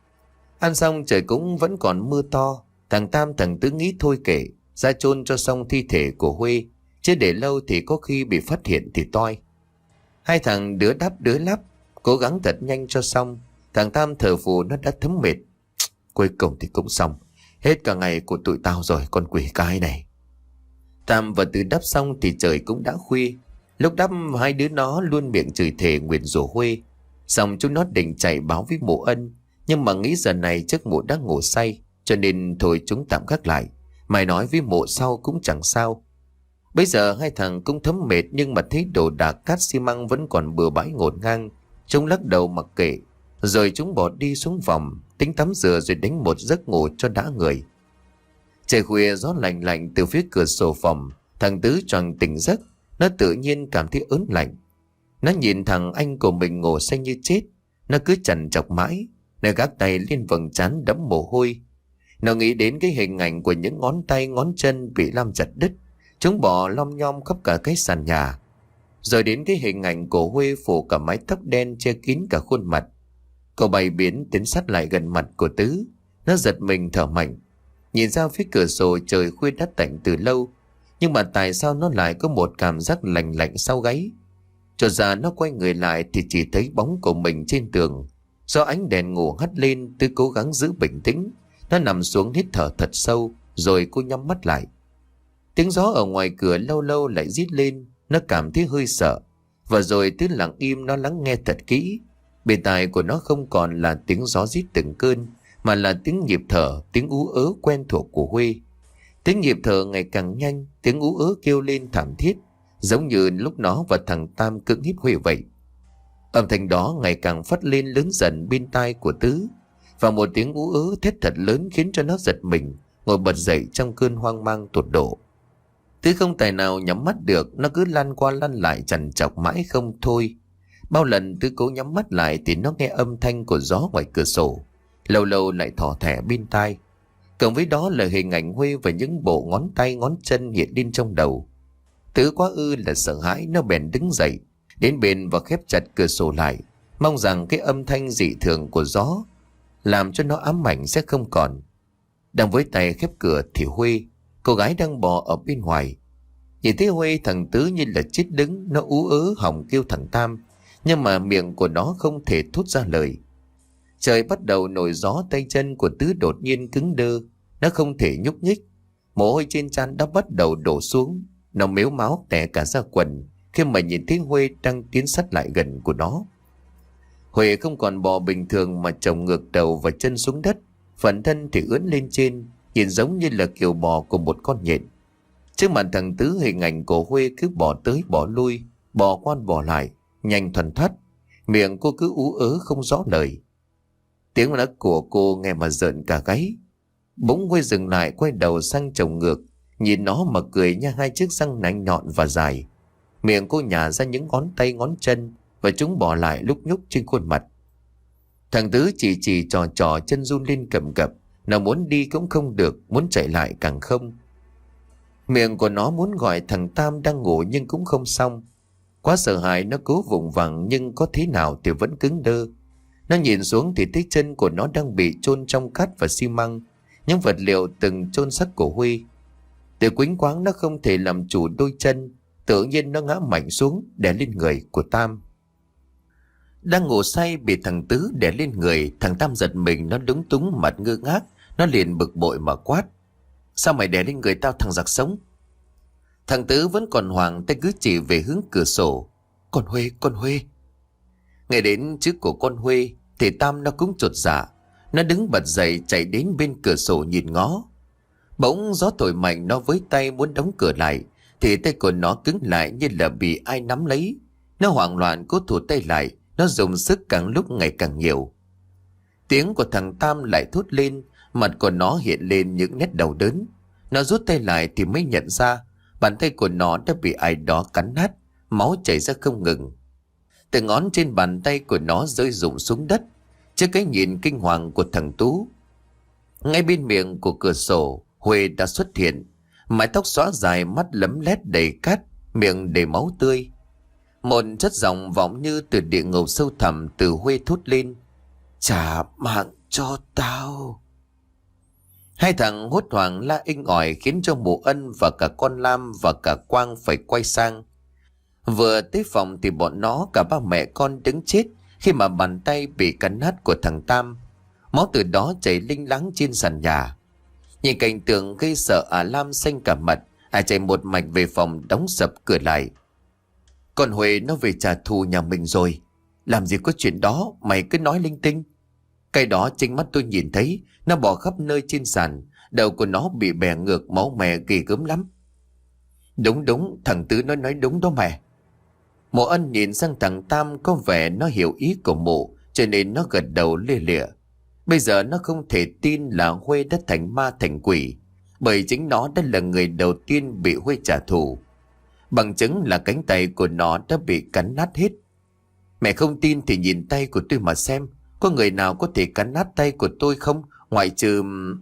Ăn xong trời cũng vẫn còn mưa to. Thằng Tam thằng Tứ nghĩ thôi kệ, ra chôn cho xong thi thể của Huê, chứ để lâu thì có khi bị phát hiện thì toi. Hai thằng đứa đắp đứa lắp. Cố gắng thật nhanh cho xong. Thằng Tam thờ phù nó đã thấm mệt. Cuối cùng thì cũng xong. Hết cả ngày của tụi tao rồi, con quỷ cái này. Tam và Tứ đắp xong thì trời cũng đã khuya. Lúc đắp hai đứa nó luôn miệng chửi thề nguyền rủa Huê. Xong chúng nó định chạy báo với mụ Ân, nhưng mà nghĩ giờ này chắc mụ đã ngủ say, cho nên thôi chúng tạm gác lại. Mày nói với mụ sau cũng chẳng sao. Bây giờ hai thằng cũng thấm mệt, nhưng mà thấy đồ đạc cát xi măng vẫn còn bừa bãi ngổn ngang. Chúng lắc đầu mặc kệ. Rồi chúng bỏ đi xuống phòng, tính tắm rửa rồi đánh một giấc ngủ cho đã người. Trời khuya gió lạnh lạnh từ phía cửa sổ phòng. Thằng Tứ choàng tỉnh giấc. Nó tự nhiên cảm thấy ớn lạnh. Nó nhìn thằng anh của mình ngủ say như chết. Nó cứ trằn trọc mãi. Nó gác tay lên vầng trán đẫm mồ hôi. Nó nghĩ đến cái hình ảnh của những ngón tay ngón chân bị lam chặt đứt. Chúng bò lom nhom khắp cả cái sàn nhà. Rồi đến cái hình ảnh của Huê phủ cả mái tóc đen che kín cả khuôn mặt. Cậu bày biến tiến sát lại gần mặt của Tứ. Nó giật mình thở mạnh. Nhìn ra phía cửa sổ trời khuya đã tạnh từ lâu. Nhưng mà tại sao nó lại có một cảm giác lạnh lạnh sau gáy? Chợt ra nó quay người lại thì chỉ thấy bóng của mình trên tường. Do ánh đèn ngủ hắt lên, Tứ cố gắng giữ bình tĩnh. Nó nằm xuống hít thở thật sâu. Rồi cô nhắm mắt lại. Tiếng gió ở ngoài cửa lâu lâu lại rít lên. Nó cảm thấy hơi sợ. Và rồi Tứ lặng im nó lắng nghe thật kỹ. Bên tai của nó không còn là tiếng gió rít từng cơn, mà là tiếng nhịp thở, tiếng ú ớ quen thuộc của Huy. Tiếng nhịp thở ngày càng nhanh, tiếng ú ớ kêu lên thảm thiết, giống như lúc nó và thằng Tam cưỡng hiếp Huy vậy. Âm thanh đó ngày càng phát lên lớn dần bên tai của Tứ, và một tiếng ú ớ thét thật lớn khiến cho nó giật mình, ngồi bật dậy trong cơn hoang mang tột độ. Tứ không tài nào nhắm mắt được, nó cứ lăn qua lăn lại trằn trọc mãi không thôi. Bao lần Tứ cố nhắm mắt lại thì nó nghe âm thanh của gió ngoài cửa sổ, lâu lâu lại thỏ thẻ bên tai. Cộng với đó là hình ảnh Huy và những bộ ngón tay ngón chân hiện lên trong đầu. Tứ quá ư là sợ hãi, nó bèn đứng dậy, đến bên và khép chặt cửa sổ lại, mong rằng cái âm thanh dị thường của gió làm cho nó ám ảnh sẽ không còn. Đang với tay khép cửa thì Huy, cô gái đang bò ở bên ngoài. Nhìn thấy Huy, thằng Tứ như là chết đứng, nó ú ớ hòng kêu thằng Tam, nhưng mà miệng của nó không thể thốt ra lời. Trời bắt đầu nổi gió, tay chân của Tứ đột nhiên cứng đơ, nó không thể nhúc nhích. Mồ hôi trên trán đã bắt đầu đổ xuống, nó mếu máo tè cả ra quần khi mà nhìn thấy Huê đang tiến sát lại gần của nó. Huê không còn bò bình thường mà chồng ngược đầu và chân xuống đất, phần thân thì ướn lên trên, nhìn giống như là kiểu bò của một con nhện. Trước mặt thằng Tứ, hình ảnh của Huê cứ bò tới bò lui, bò qua bò lại, nhanh thuần thoát, miệng cô cứ ú ớ không rõ lời. Tiếng nói của cô nghe mà rợn cả gáy. Bỗng Huê dừng lại, quay đầu sang chồng ngược, nhìn nó mà cười nha hai chiếc răng nanh nhọn và dài. Miệng cô nhả ra những ngón tay ngón chân, và chúng bỏ lại lúc nhúc trên khuôn mặt. Thằng Tứ chỉ chỉ trò trò, chân run lên cầm cập, nào muốn đi cũng không được, muốn chạy lại càng không. Miệng của nó muốn gọi thằng Tam đang ngủ nhưng cũng không xong. Quá sợ hãi, nó cố vùng vằng nhưng có thế nào thì vẫn cứng đơ. Nó nhìn xuống thì thấy chân của nó đang bị chôn trong cát và xi măng, những vật liệu từng chôn xác của Huy. Từ quýnh quáng nó không thể làm chủ đôi chân, tự nhiên nó ngã mạnh xuống đè lên người của Tam. Đang ngủ say bị thằng Tứ đè lên người, thằng Tam giật mình, nó lúng túng mặt ngơ ngác, nó liền bực bội mà quát: "Sao mày đè lên người tao thằng giặc sống?" Thằng Tứ vẫn còn hoảng, tay cứ chỉ về hướng cửa sổ: "Con Huê, con Huê." Nghe đến chữ của con Huê thì Tam nó cũng chột dạ, nó đứng bật dậy chạy đến bên cửa sổ nhìn ngó. Bỗng gió thổi mạnh, nó với tay muốn đóng cửa lại thì tay của nó cứng lại như là bị ai nắm lấy. Nó hoảng loạn cố thủ tay lại, nó dùng sức càng lúc ngày càng nhiều. Tiếng của thằng Tam lại thốt lên, mặt của nó hiện lên những nét đau đớn. Nó rút tay lại thì mới nhận ra bàn tay của nó đã bị ai đó cắn nát, máu chảy ra không ngừng. Từ ngón trên bàn tay của nó rơi rụng xuống đất. Trước cái nhìn kinh hoàng của thằng Tú, ngay bên miệng của cửa sổ, Huê đã xuất hiện, mái tóc xõa dài, mắt lấm lét đầy cát, miệng đầy máu tươi. Một chất giọng vọng như từ địa ngục sâu thẳm từ Huê thốt lên: "Trả mạng cho tao." Hai thằng hốt hoảng la inh ỏi khiến cho mụ Ân và cả con Lam và cả Quang phải quay sang. Vừa tới phòng thì bọn nó, cả ba mẹ con đứng chết khi mà bàn tay bị cắn nát của thằng Tam. Máu từ đó chảy linh láng trên sàn nhà. Nhìn cảnh tượng gây sợ, à Lam xanh cả mặt. À chạy một mạch về phòng đóng sập cửa lại. Con Huệ nó về trả thù nhà mình rồi. Làm gì có chuyện đó, mày cứ nói linh tinh. Cái đó chính mắt tôi nhìn thấy. Nó bò khắp nơi trên sàn. Đầu của nó bị bè ngược, máu mè ghê gớm lắm. Đúng đúng, thằng Tứ nó nói đúng đó mẹ. Mộ Ân nhìn sang thằng Tam, có vẻ nó hiểu ý của mụ, cho nên nó gật đầu lia lịa. Bây giờ nó không thể tin là Huê đã thành ma thành quỷ, bởi chính nó đã là người đầu tiên bị Huê trả thù. Bằng chứng là cánh tay của nó đã bị cắn nát hết. Mẹ không tin thì nhìn tay của tôi mà xem. Có người nào có thể cắn nát tay của tôi không? Ngoại trừ...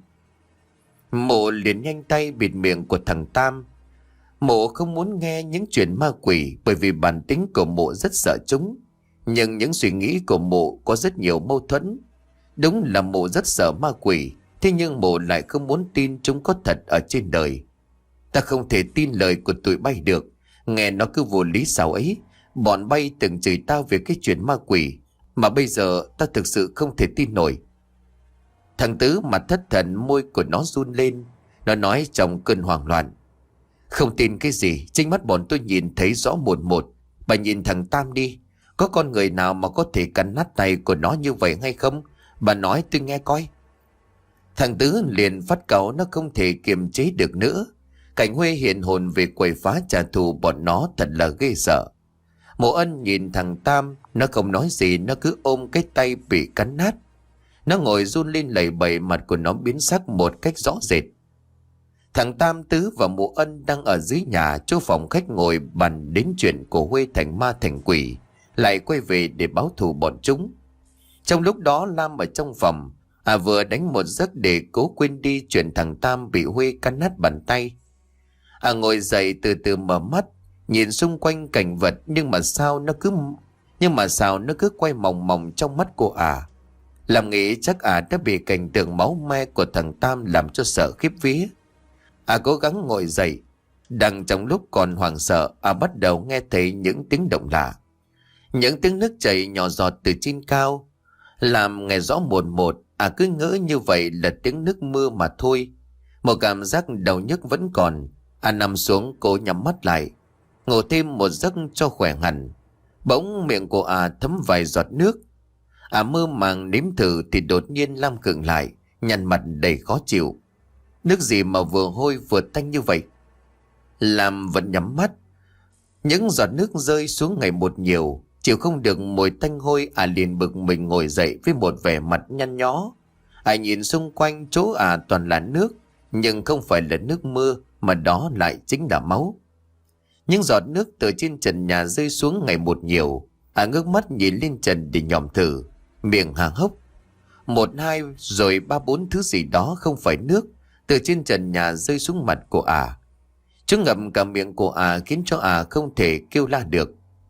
Mộ liền nhanh tay bịt miệng của thằng Tam. Mộ không muốn nghe những chuyện ma quỷ, bởi vì bản tính của mộ rất sợ chúng. Nhưng những suy nghĩ của mộ có rất nhiều mâu thuẫn. Đúng là mộ rất sợ ma quỷ, thế nhưng mộ lại không muốn tin chúng có thật ở trên đời. Ta không thể tin lời của tụi bay được. Nghe nó cứ vô lý sao ấy. Bọn bay từng chửi tao về cái chuyện ma quỷ, mà bây giờ ta thực sự không thể tin nổi. Thằng Tứ mặt thất thần, môi của nó run lên. Nó nói trong cơn hoảng loạn. Không tin cái gì, chính mắt bọn tôi nhìn thấy rõ một một. Bà nhìn thằng Tam đi. Có con người nào mà có thể cắn nát tay của nó như vậy hay không? Bà nói tôi nghe coi. Thằng Tứ liền phát cáu, nó không thể kiềm chế được nữa. Cảnh Huê hiện hồn về quậy phá trả thù bọn nó thật là ghê sợ. Mộ Ân nhìn thằng Tam, nó không nói gì, nó cứ ôm cái tay bị cắn nát. Nó ngồi run lên lẩy bẩy, mặt của nó biến sắc một cách rõ rệt. Thằng Tam, Tứ và Mộ Ân đang ở dưới nhà chỗ phòng khách ngồi bàn đến chuyện của Huê thành ma thành quỷ, lại quay về để báo thù bọn chúng. Trong lúc đó Lam ở trong phòng, à vừa đánh một giấc để cố quên đi chuyện thằng Tam bị Huê cắn nát bàn tay. À ngồi dậy từ từ mở mắt, nhìn xung quanh cảnh vật, nhưng mà sao nó cứ nhưng mà sao nó cứ quay mòng mòng trong mắt cô à. Làm nghĩ chắc à đã bị cảnh tượng máu me của thằng Tam làm cho sợ khiếp vía. À cố gắng ngồi dậy. Đang trong lúc còn hoảng sợ, à bắt đầu nghe thấy những tiếng động lạ. Những tiếng nước chảy nhỏ giọt từ trên cao, làm nghe rõ một một. À cứ ngỡ như vậy là tiếng nước mưa mà thôi. Một cảm giác đầu nhức vẫn còn. À nằm xuống, cố nhắm mắt lại, ngủ thêm một giấc cho khỏe hẳn. Bỗng miệng của à thấm vài giọt nước. À mơ màng nếm thử thì đột nhiên Lam khựng lại, nhăn mặt đầy khó chịu. Nước gì mà vừa hôi vừa tanh như vậy? Lam vẫn nhắm mắt. Những giọt nước rơi xuống ngày một nhiều, chịu không được mùi tanh hôi. À liền bực mình ngồi dậy với một vẻ mặt nhăn nhó. À nhìn xung quanh chỗ à toàn là nước, nhưng không phải là nước mưa, mà đó lại chính là máu. Những giọt nước từ trên trần nhà rơi xuống ngày một nhiều. À ngước mắt nhìn lên trần để nhòm thử, miệng há hốc. Một hai rồi ba bốn thứ gì đó không phải nước từ trên trần nhà rơi xuống mặt của à. Chúng ngậm cả miệng của à, khiến cho à không thể kêu la được.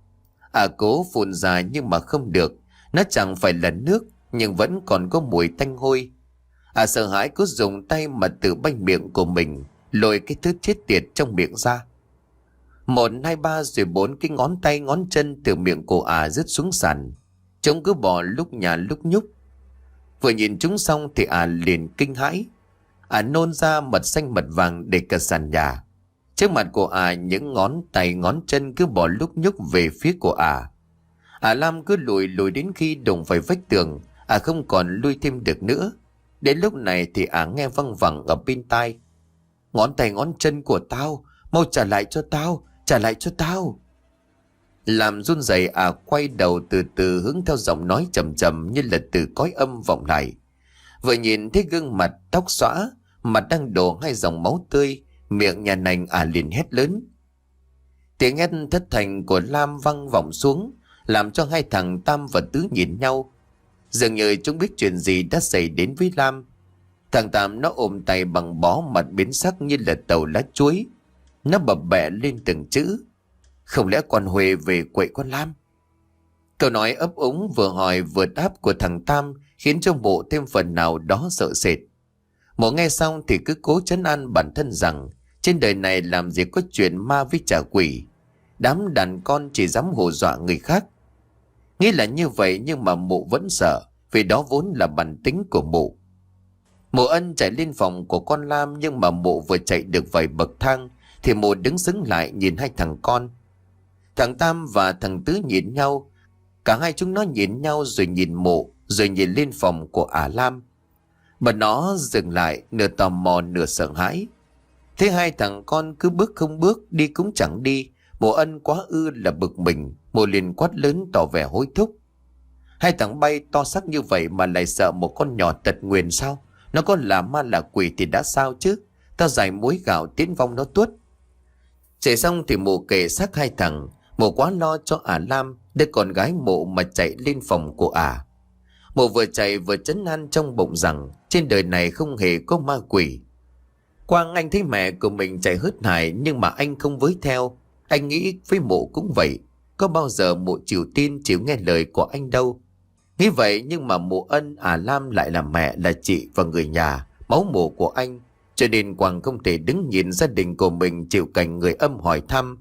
À cố phun ra nhưng mà không được. Nó chẳng phải là nước, nhưng vẫn còn có mùi tanh hôi. À sợ hãi cứ dùng tay mà tự banh miệng của mình, lôi cái thứ chết tiệt trong miệng ra. Một, hai, ba rồi bốn cái ngón tay ngón chân từ miệng của à rứt xuống sàn. Chúng cứ bò lúc nhà lúc nhúc. Vừa nhìn chúng xong thì à liền kinh hãi. À nôn ra mật xanh mật vàng để cả sàn nhà. Trước mặt của à những ngón tay ngón chân cứ bò lúc nhúc về phía của à. À Lam cứ lùi lùi đến khi đụng phải vách tường. À không còn lui thêm được nữa. Đến lúc này thì à nghe văng vẳng ở bên tai. Ngón tay ngón chân của tao, mau trả lại cho tao, trả lại cho tao. Làm run rẩy à quay đầu từ từ hướng theo giọng nói trầm trầm như là từ cõi âm vọng lại. Vừa nhìn thấy gương mặt tóc xõa, mặt đang đổ hai dòng máu tươi, miệng nhà nành à liền hét lớn. Tiếng hét thất thành của Lam văng vọng xuống, làm cho hai thằng Tam và Tứ nhìn nhau. Dường như chúng biết chuyện gì đã xảy đến với Lam. Thằng Tam nó ôm tay bằng bó, mặt biến sắc như là tàu lá chuối. Nó bập bẹ lên từng chữ. Không lẽ con Huệ về quậy con Lam? Câu nói ấp úng vừa hỏi vừa đáp của thằng Tam khiến cho Mộ thêm phần nào đó sợ sệt. Mộ nghe xong thì cứ cố trấn an bản thân rằng trên đời này làm gì có chuyện ma với trả quỷ. Đám đàn con chỉ dám hù dọa người khác. Nghĩ là như vậy nhưng mà mụ vẫn sợ, vì đó vốn là bản tính của mụ. Mụ Ân chạy lên phòng của con Lam, nhưng mà mụ vừa chạy được vài bậc thang thì mụ đứng sững lại nhìn hai thằng con. Thằng Tam và thằng Tứ nhìn nhau. Cả hai chúng nó nhìn nhau rồi nhìn mụ, rồi nhìn lên phòng của ả Lam. Mà nó dừng lại, nửa tò mò nửa sợ hãi. Thế hai thằng con cứ bước không bước, đi cũng chẳng đi. Mụ Ân quá ư là bực mình, mụ liền quát lớn tỏ vẻ hối thúc. Hai thằng bay to xác như vậy mà lại sợ một con nhỏ tật nguyền sao? Nó có là ma là quỷ thì đã sao chứ? Tao giải muối gạo tiến vong nó tuốt. Chạy xong thì mụ kể xác hai thằng. Mụ quá lo cho ả Lam, đứa con gái mụ mà chạy lên phòng của ả. Mụ vừa chạy vừa trấn an trong bụng rằng trên đời này không hề có ma quỷ. Quang anh thấy mẹ của mình chạy hớt hải, nhưng mà anh không với theo. Anh nghĩ với mụ cũng vậy, có bao giờ mụ chịu tin chịu nghe lời của anh đâu. Nghĩ vậy nhưng mà mụ Ân, ả Lam lại là mẹ, là chị và người nhà, máu mủ của anh, cho nên Quang không thể đứng nhìn gia đình của mình chịu cảnh người âm hỏi thăm.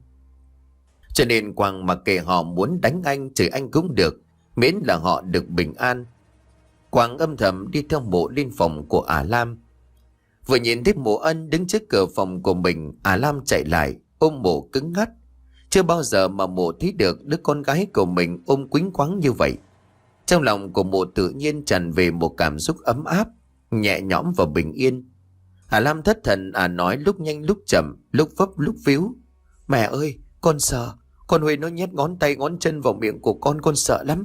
Cho nên Quang mặc kệ họ muốn đánh anh chửi anh cũng được, miễn là họ được bình an. Quang âm thầm đi theo mụ lên phòng của ả Lam. Vừa nhìn thấy mụ Ân đứng trước cửa phòng của mình, ả Lam chạy lại ôm mụ cứng ngắt. Chưa bao giờ mà mụ thấy được đứa con gái của mình ôm quýnh quáng như vậy. Trong lòng của mụ tự nhiên tràn về một cảm xúc ấm áp, nhẹ nhõm và bình yên. Ả Lam thất thần, ả nói lúc nhanh lúc chậm, lúc vấp lúc víu. Mẹ ơi, con sợ, con Huê nó nhét ngón tay ngón chân vào miệng của con, con sợ lắm.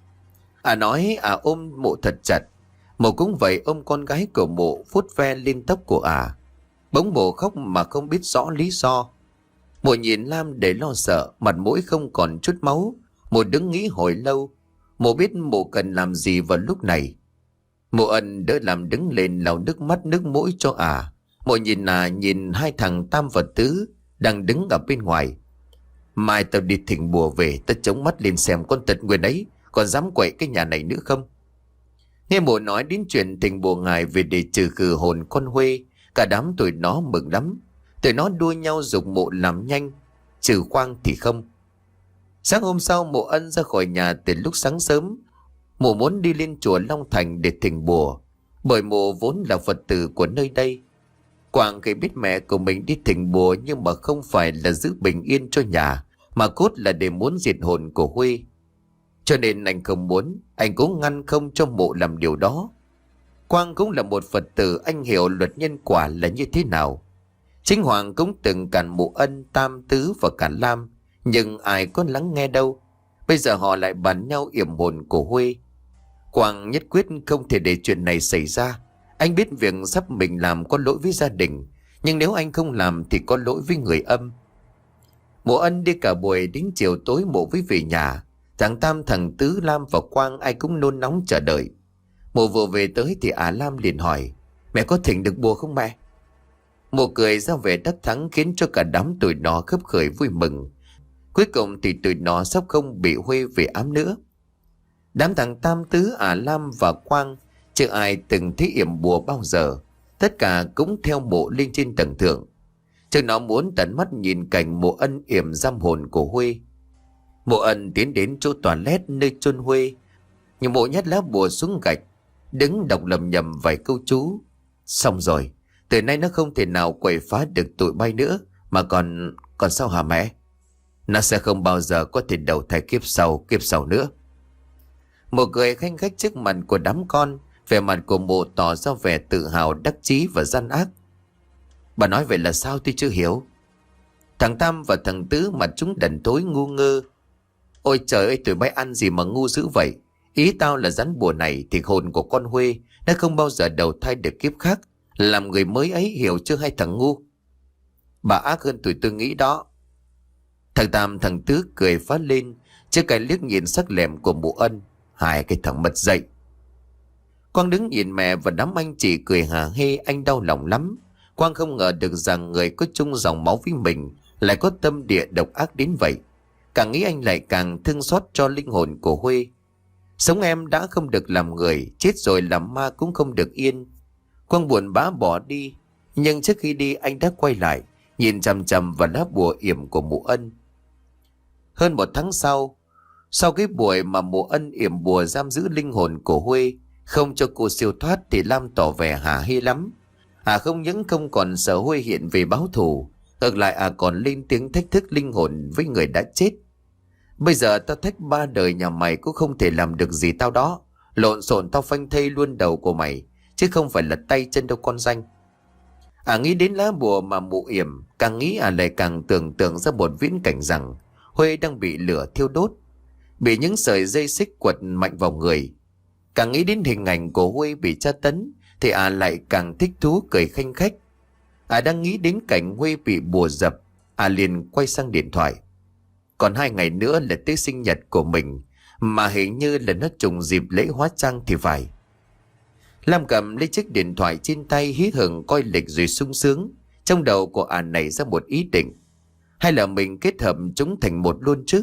Ả nói, ả ôm mụ thật chặt. Mụ cũng vậy ôm con gái của mụ, vuốt ve lên tóc của ả. Bỗng mụ khóc mà không biết rõ lý do. Mụ nhìn Lam để lo sợ, mặt mũi không còn chút máu. Mụ đứng nghĩ hồi lâu. Mụ biết mụ cần làm gì vào lúc này. Mụ Ân đỡ làm đứng lên lau nước mắt nước mũi cho ả. Mụ nhìn à nhìn hai thằng Tam và Tứ đang đứng ở bên ngoài. Mai tao đi thỉnh bùa về, tao chống mắt lên xem con tật nguyền ấy còn dám quậy cái nhà này nữa không. Nghe mụ nói đến chuyện thỉnh bùa ngài về để trừ khử hồn con Huê, cả đám tụi nó mừng lắm. Tụi nó đua nhau giục mụ làm nhanh, trừ Quang thì không. Sáng hôm sau mụ Ân ra khỏi nhà từ lúc sáng sớm. Mụ muốn đi lên chùa Long Thành để thỉnh bùa, bởi mụ vốn là Phật tử của nơi đây. Quang khi biết mẹ của mình đi thỉnh bùa nhưng mà không phải là giữ bình yên cho nhà, mà cốt là để muốn diệt hồn của Huy. Cho nên anh không muốn, anh cũng ngăn không cho mụ làm điều đó. Quang cũng là một Phật tử, anh hiểu luật nhân quả là như thế nào. Chính Hoàng cũng từng cản mụ Ân, Tam, Tứ và cả Lam, nhưng ai có lắng nghe đâu. Bây giờ họ lại bàn nhau yểm hồn của Huy. Quang nhất quyết không thể để chuyện này xảy ra. Anh biết việc sắp mình làm có lỗi với gia đình, nhưng nếu anh không làm thì có lỗi với người âm. Mụ Ân đi cả buổi, đến chiều tối mụ mới về nhà. Thằng Tam, thằng Tứ, Lam và Quang ai cũng nôn nóng chờ đợi. Mụ vừa về tới thì ả Lam liền hỏi: Mẹ có thỉnh được bùa không mẹ? Mụ cười ra vẻ đắc thắng khiến cho cả đám tụi nó khấp khởi vui mừng. Cuối cùng thì tụi nó sắp không bị Huê về ám nữa. Đám thằng Tam, Tứ, ả Lam và Quang chưa ai từng thấy yểm bùa bao giờ. Tất cả cũng theo mụ lên trên tầng thượng. Chúng nó muốn tận mắt nhìn cảnh mụ Ân yểm giam hồn của Huê. Mụ Ân tiến đến chỗ toilet nơi chôn Huê, nhưng mụ nhét lá bùa xuống gạch, đứng đọc lầm nhầm vài câu chú. Xong rồi, từ nay nó không thể nào quậy phá được tụi bay nữa. Mà còn, còn sao hả mẹ? Nó sẽ không bao giờ có thể đầu thai kiếp sau, kiếp sau nữa. Mụ cười khanh khách trước mặt của đám con. Vẻ mặt của mụ tỏ ra vẻ tự hào, đắc chí và gian ác. Bà nói vậy là sao tôi chưa hiểu. Thằng Tam và thằng Tứ mặt chúng đần tối ngu ngơ. Ôi trời ơi, tụi bay ăn gì mà ngu dữ vậy? Ý tao là rắn bùa này thì hồn của con Huê nó không bao giờ đầu thai được kiếp khác. Làm người mới ấy, hiểu chưa hai thằng ngu? Bà ác hơn tụi tôi nghĩ đó. Thằng Tam thằng Tứ cười phá lên trước cái liếc nhìn sắc lẹm của mụ Ân. Hai cái thằng mất dậy. Quang đứng nhìn mẹ và đám anh chị cười hả hê, anh đau lòng lắm. Quang không ngờ được rằng người có chung dòng máu với mình lại có tâm địa độc ác đến vậy. Càng nghĩ anh lại càng thương xót cho linh hồn của Huê. Sống em đã không được làm người, chết rồi làm ma cũng không được yên. Quang buồn bã bỏ đi, nhưng trước khi đi anh đã quay lại, nhìn chằm chằm vào lá bùa yểm của mụ Ân. Hơn một tháng sau, Sau cái buổi mà mụ Ân yểm bùa giam giữ linh hồn của Huê, không cho cô siêu thoát, thì Lam tỏ vẻ hả hê lắm. À không những không còn sợ Huê hiện về báo thù, ngược lại à còn lên tiếng thách thức linh hồn với người đã chết. Bây giờ tao thách ba đời nhà mày cũng không thể làm được gì tao đó. Lộn xộn tao phanh thây luôn đầu của mày, chứ không phải là tay chân đâu con danh. À nghĩ đến lá bùa mà mụ yểm, càng nghĩ à lại càng tưởng tượng ra một viễn cảnh rằng Huê đang bị lửa thiêu đốt, bị những sợi dây xích quật mạnh vào người. Càng nghĩ đến hình ảnh của Huê bị tra tấn thì à lại càng thích thú cười khanh khách. À đang nghĩ đến cảnh Huê bị bùa dập, à liền quay sang điện thoại. Còn hai ngày nữa là tới sinh nhật của mình, mà hình như là nó trùng dịp lễ hóa trăng thì phải. Lam cầm lấy chiếc điện thoại trên tay, hí hửng coi lịch rồi sung sướng. Trong đầu của à nảy ra một ý định, hay là mình kết hợp chúng thành một luôn chứ.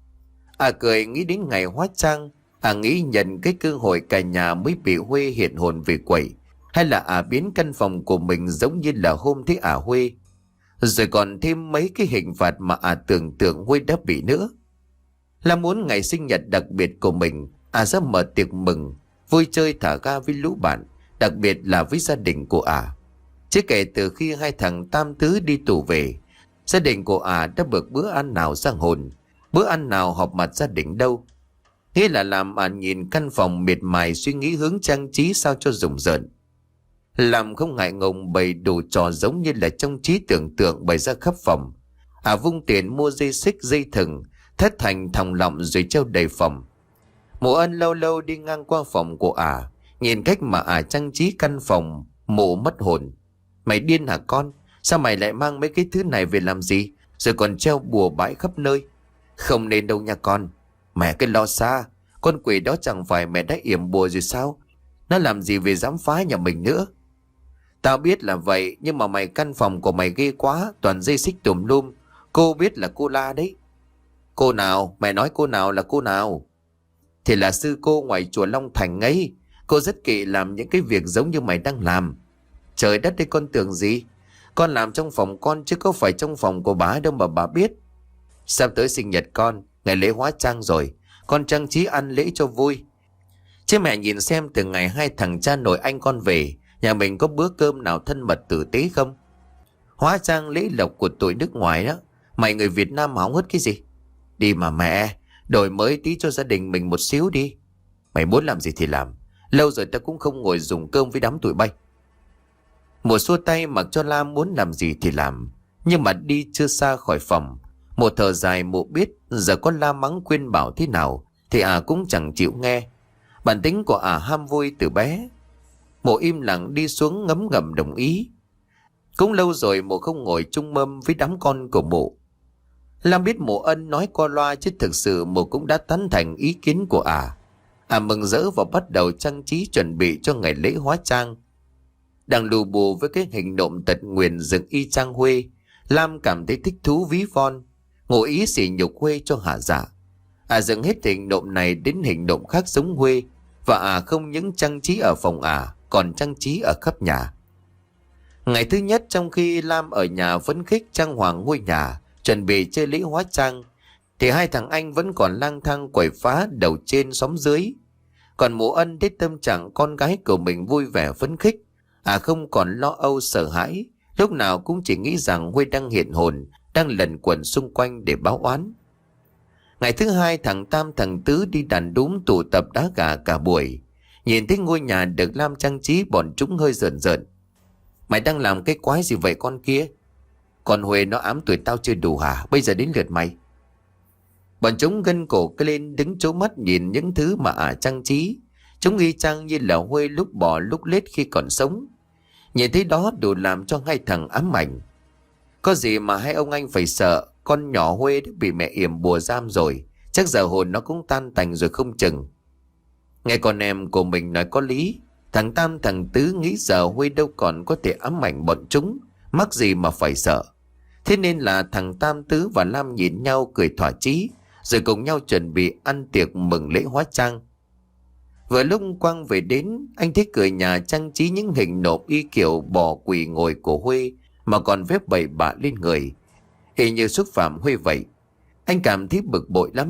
À cười nghĩ đến ngày hóa trăng. À nghĩ nhận cái cơ hội cả nhà mới bị Huê hiện hồn về quẩy, hay là à biến căn phòng của mình giống như là hôm thấy à Huê. Rồi còn thêm mấy cái hình phạt mà à tưởng tượng Huê đã bị nữa. Là muốn ngày sinh nhật đặc biệt của mình, à ra mở tiệc mừng, vui chơi thả ga với lũ bạn, đặc biệt là với gia đình của à. Chứ kể từ khi hai thằng Tam Tứ đi tù về, gia đình của à đã bực bữa ăn nào sang hồn, bữa ăn nào họp mặt gia đình đâu. Nghĩa là làm à nhìn căn phòng miệt mài suy nghĩ hướng trang trí sao cho rùng rợn. Làm không ngại ngùng bày đủ trò giống như là trong trí tưởng tượng bày ra khắp phòng. À vung tiền mua dây xích dây thừng, thất thành thòng lọng rồi treo đầy phòng. Mụ Ân lâu lâu đi ngang qua phòng của à, nhìn cách mà à trang trí căn phòng, mụ mất hồn. Mày điên hả con? Sao mày lại mang mấy cái thứ này về làm gì? Rồi còn treo bùa bãi khắp nơi. Không nên đâu nha con. Mẹ cái lo xa, con quỷ đó chẳng phải mẹ đã yểm bùa rồi sao? Nó làm gì về dám phá nhà mình nữa? Tao biết là vậy, nhưng mà mày căn phòng của mày ghê quá, toàn dây xích tùm lum. Cô biết là cô La đấy. Cô nào? Mẹ nói cô nào là cô nào? Thì là sư cô ngoài chùa Long Thành ấy. Cô rất kỵ làm những cái việc giống như mày đang làm. Trời đất ơi, con tưởng gì? Con làm trong phòng con chứ có phải trong phòng của bà đâu mà bà biết. Sắp tới sinh nhật con, ngày lễ hóa trăng rồi, con trang trí ăn lễ cho vui. Chứ mẹ nhìn xem từ ngày hai thằng cha nội anh con về, nhà mình có bữa cơm nào thân mật tử tế không? Hóa trang lễ lộc của tụi nước ngoài đó, mày người Việt Nam hóng hớt cái gì? Đi mà mẹ, đổi mới tí cho gia đình mình một xíu đi. Mày muốn làm gì thì làm, lâu rồi ta cũng không ngồi dùng cơm với đám tụi bay. Mùa xua tay mặc cho Lam muốn làm gì thì làm. Nhưng mà đi chưa xa khỏi phòng, một thở dài mụ biết giờ con la mắng khuyên bảo thế nào thì à cũng chẳng chịu nghe. Bản tính của à ham vui từ bé. Mụ im lặng đi xuống ngấm ngầm đồng ý. Cũng lâu rồi mụ không ngồi chung mâm với đám con của mụ. Lam biết mụ Ân nói qua loa, chứ thực sự mụ cũng đã tán thành ý kiến của à. À mừng rỡ và bắt đầu trang trí chuẩn bị cho ngày lễ hóa trang. Đang lù bù với cái hình nộm tật nguyền dựng y chang Huê, Lam cảm thấy thích thú ví von, ngụ ý sỉ nhục Huê cho hả dạ. À dựng hết hình nộm này đến hình nộm khác giống Huê, và à không những trang trí ở phòng à, còn trang trí ở khắp nhà. Ngày thứ nhất, trong khi Lam ở nhà phấn khích trang hoàng ngôi nhà, chuẩn bị chơi lễ hóa trang, thì hai thằng anh vẫn còn lang thang quậy phá đầu trên xóm dưới. Còn mụ Ân thấy tâm trạng con gái của mình vui vẻ phấn khích, à không còn lo âu sợ hãi, lúc nào cũng chỉ nghĩ rằng Huê đang hiện hồn, đang lẩn quẩn xung quanh để báo oán. Ngày thứ hai, thằng Tam thằng Tứ đi đàn đúm tụ tập đá gà cả buổi. Nhìn thấy ngôi nhà được Lam trang trí, bọn chúng hơi rợn rợn. Mày đang làm cái quái gì vậy con kia? Còn Huê nó ám tuổi tao chưa đủ hả? Bây giờ đến lượt mày. Bọn chúng gân cổ cái lên đứng trố mắt nhìn những thứ mà ả trang trí. Chúng y chang như là Huê lúc bò lúc lết khi còn sống. Nhìn thấy đó đủ làm cho hai thằng ám ảnh. Có gì mà hai ông anh phải sợ? Con nhỏ Huê đã bị mẹ yểm bùa giam rồi, chắc giờ hồn nó cũng tan tành rồi không chừng. Nghe con em của mình nói có lý. Thằng Tam thằng Tứ nghĩ giờ Huê đâu còn có thể ám ảnh bọn chúng, mắc gì mà phải sợ. Thế nên là thằng Tam Tứ và Lam nhìn nhau cười thỏa chí, rồi cùng nhau chuẩn bị ăn tiệc mừng lễ hóa trang. Vừa lúc Quang về đến, anh thấy cửa nhà trang trí những hình nộm y kiểu bò quỳ ngồi của Huê, mà còn vép bậy bạ lên người, y như xúc phạm Huê vậy. Anh cảm thấy bực bội lắm.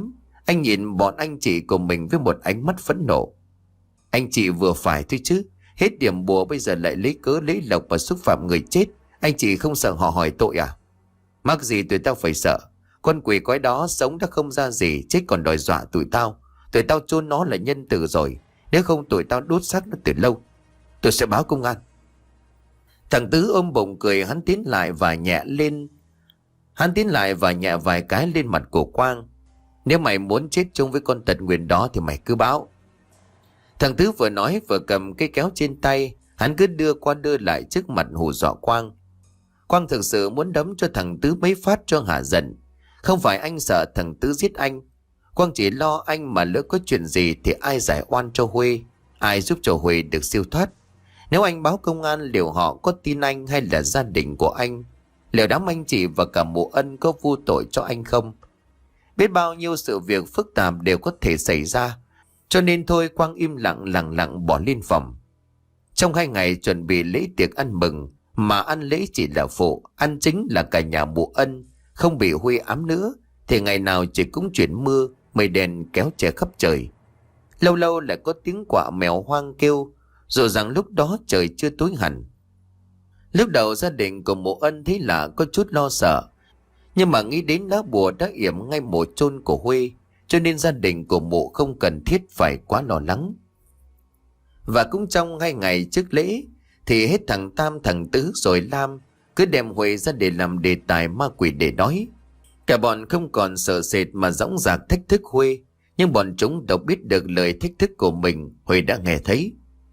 Anh nhìn bọn anh chị của mình với một ánh mắt phẫn nộ. Anh chị vừa phải thôi chứ. Hết điểm bùa bây giờ lại lấy cớ lấy lộc và xúc phạm người chết. Anh chị không sợ họ hỏi tội à? Mắc gì tụi tao phải sợ? Con quỷ quái đó sống đã không ra gì, chết còn đòi dọa tụi tao. Tụi tao chôn nó là nhân tử rồi. Nếu không tụi tao đốt xác nó từ lâu. Tôi sẽ báo công an. Thằng Tứ ôm bụng cười, hắn tiến lại và nhẹ lên. Hắn tiến lại và nhẹ vài cái lên mặt của Quang. Nếu mày muốn chết chung với con tật nguyền đó thì mày cứ báo. Thằng Tứ vừa nói vừa cầm cây kéo trên tay. Hắn cứ đưa qua đưa lại trước mặt hù dọa Quang. Quang thực sự muốn đấm cho thằng Tứ mấy phát cho hả giận. Không phải anh sợ thằng Tứ giết anh. Quang chỉ lo anh mà lỡ có chuyện gì thì ai giải oan cho Huê, ai giúp cho Huê được siêu thoát. Nếu anh báo công an liệu họ có tin anh hay là gia đình của anh? Liệu đám anh chị và cả mụ Ân có vu tội cho anh không? Biết bao nhiêu sự việc phức tạp đều có thể xảy ra. Cho nên thôi Quang im lặng lặng lặng bỏ lên phòng. Trong hai ngày chuẩn bị lễ tiệc ăn mừng, mà ăn lễ chỉ là phụ, ăn chính là cả nhà mụ Ân không bị Huy ám nữa, thì ngày nào chỉ cũng chuyển mưa, mây đen kéo che khắp trời. Lâu lâu lại có tiếng quạ mèo hoang kêu, dù rằng lúc đó trời chưa tối hẳn. Lúc đầu gia đình của mụ Ân thấy là có chút lo sợ, nhưng mà nghĩ đến lá bùa đã yểm ngay mộ chôn của Huy, cho nên gia đình của mụ không cần thiết phải quá lo lắng. Và cũng trong hai ngày trước lễ thì hết thằng Tam, thằng Tứ rồi Lam cứ đem Huệ ra để làm đề tài ma quỷ để nói. Cả bọn không còn sợ sệt mà dõng dạc thách thức Huệ, nhưng bọn chúng đâu biết được lời thách thức của mình Huệ đã nghe thấy.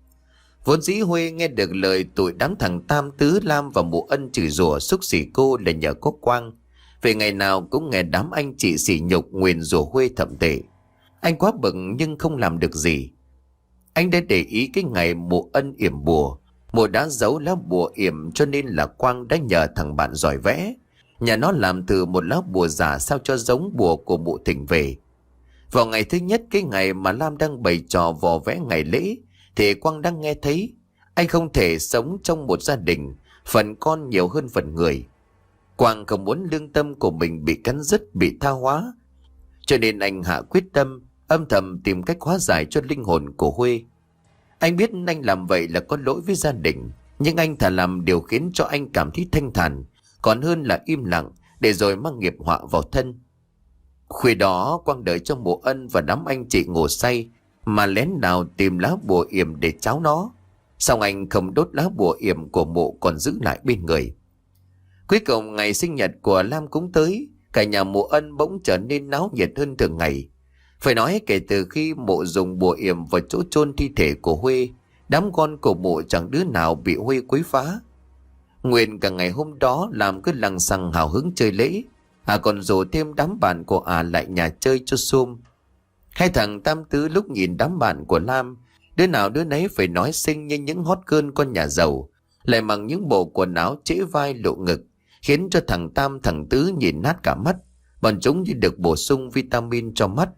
Vốn dĩ Huệ nghe được lời tụi đám thằng Tam, Tứ, Lam và mụ Ân chửi rủa xúc xỉ cô là nhờ có Quang. Vì ngày nào cũng nghe đám anh chị sỉ nhục nguyền rủa Huệ thậm tệ. Anh quá bực nhưng không làm được gì. Anh đã để ý cái ngày mụ Ân yểm bùa, mụ đã giấu lá bùa yểm, cho nên là Quang đã nhờ thằng bạn giỏi vẽ nhà nó làm từ một lá bùa giả sao cho giống bùa của mụ thỉnh về. Vào ngày thứ nhất, cái ngày mà Lam đang bày trò vò vẽ ngày lễ, thì Quang đang nghe thấy anh không thể sống trong một gia đình phần con nhiều hơn phần người. Quang không muốn lương tâm của mình bị cắn rứt, bị tha hóa, cho nên anh hạ quyết tâm âm thầm tìm cách hóa giải cho linh hồn của Huê. Anh biết anh làm vậy là có lỗi với gia đình, nhưng anh thà làm điều khiến cho anh cảm thấy thanh thản, còn hơn là im lặng để rồi mang nghiệp họa vào thân. Khuya đó Quang đợi cho mụ Ân và đám anh chị ngủ say mà lén nào tìm lá bùa yểm để cháo nó. Xong anh không đốt lá bùa yểm của mụ, còn giữ lại bên người. Cuối cùng ngày sinh nhật của Lam cũng tới. Cả nhà mụ Ân bỗng trở nên náo nhiệt hơn thường ngày. Phải nói kể từ khi mụ dùng bùa yểm vào chỗ chôn thi thể của Huê, đám con của mụ chẳng đứa nào bị Huê quấy phá. Nguyên cả ngày hôm đó làm cứ lằng xằng hào hứng chơi lễ. À còn rủ thêm đám bạn của à lại nhà chơi cho xôm. Hai thằng Tam, Tứ lúc nhìn đám bạn của Lam, đứa nào đứa nấy phải nói xinh như những hot girl con nhà giàu, lại mặc những bộ quần áo trễ vai lộ ngực, khiến cho thằng Tam, thằng Tứ nhìn nát cả mắt. Bọn chúng như được bổ sung vitamin cho mắt.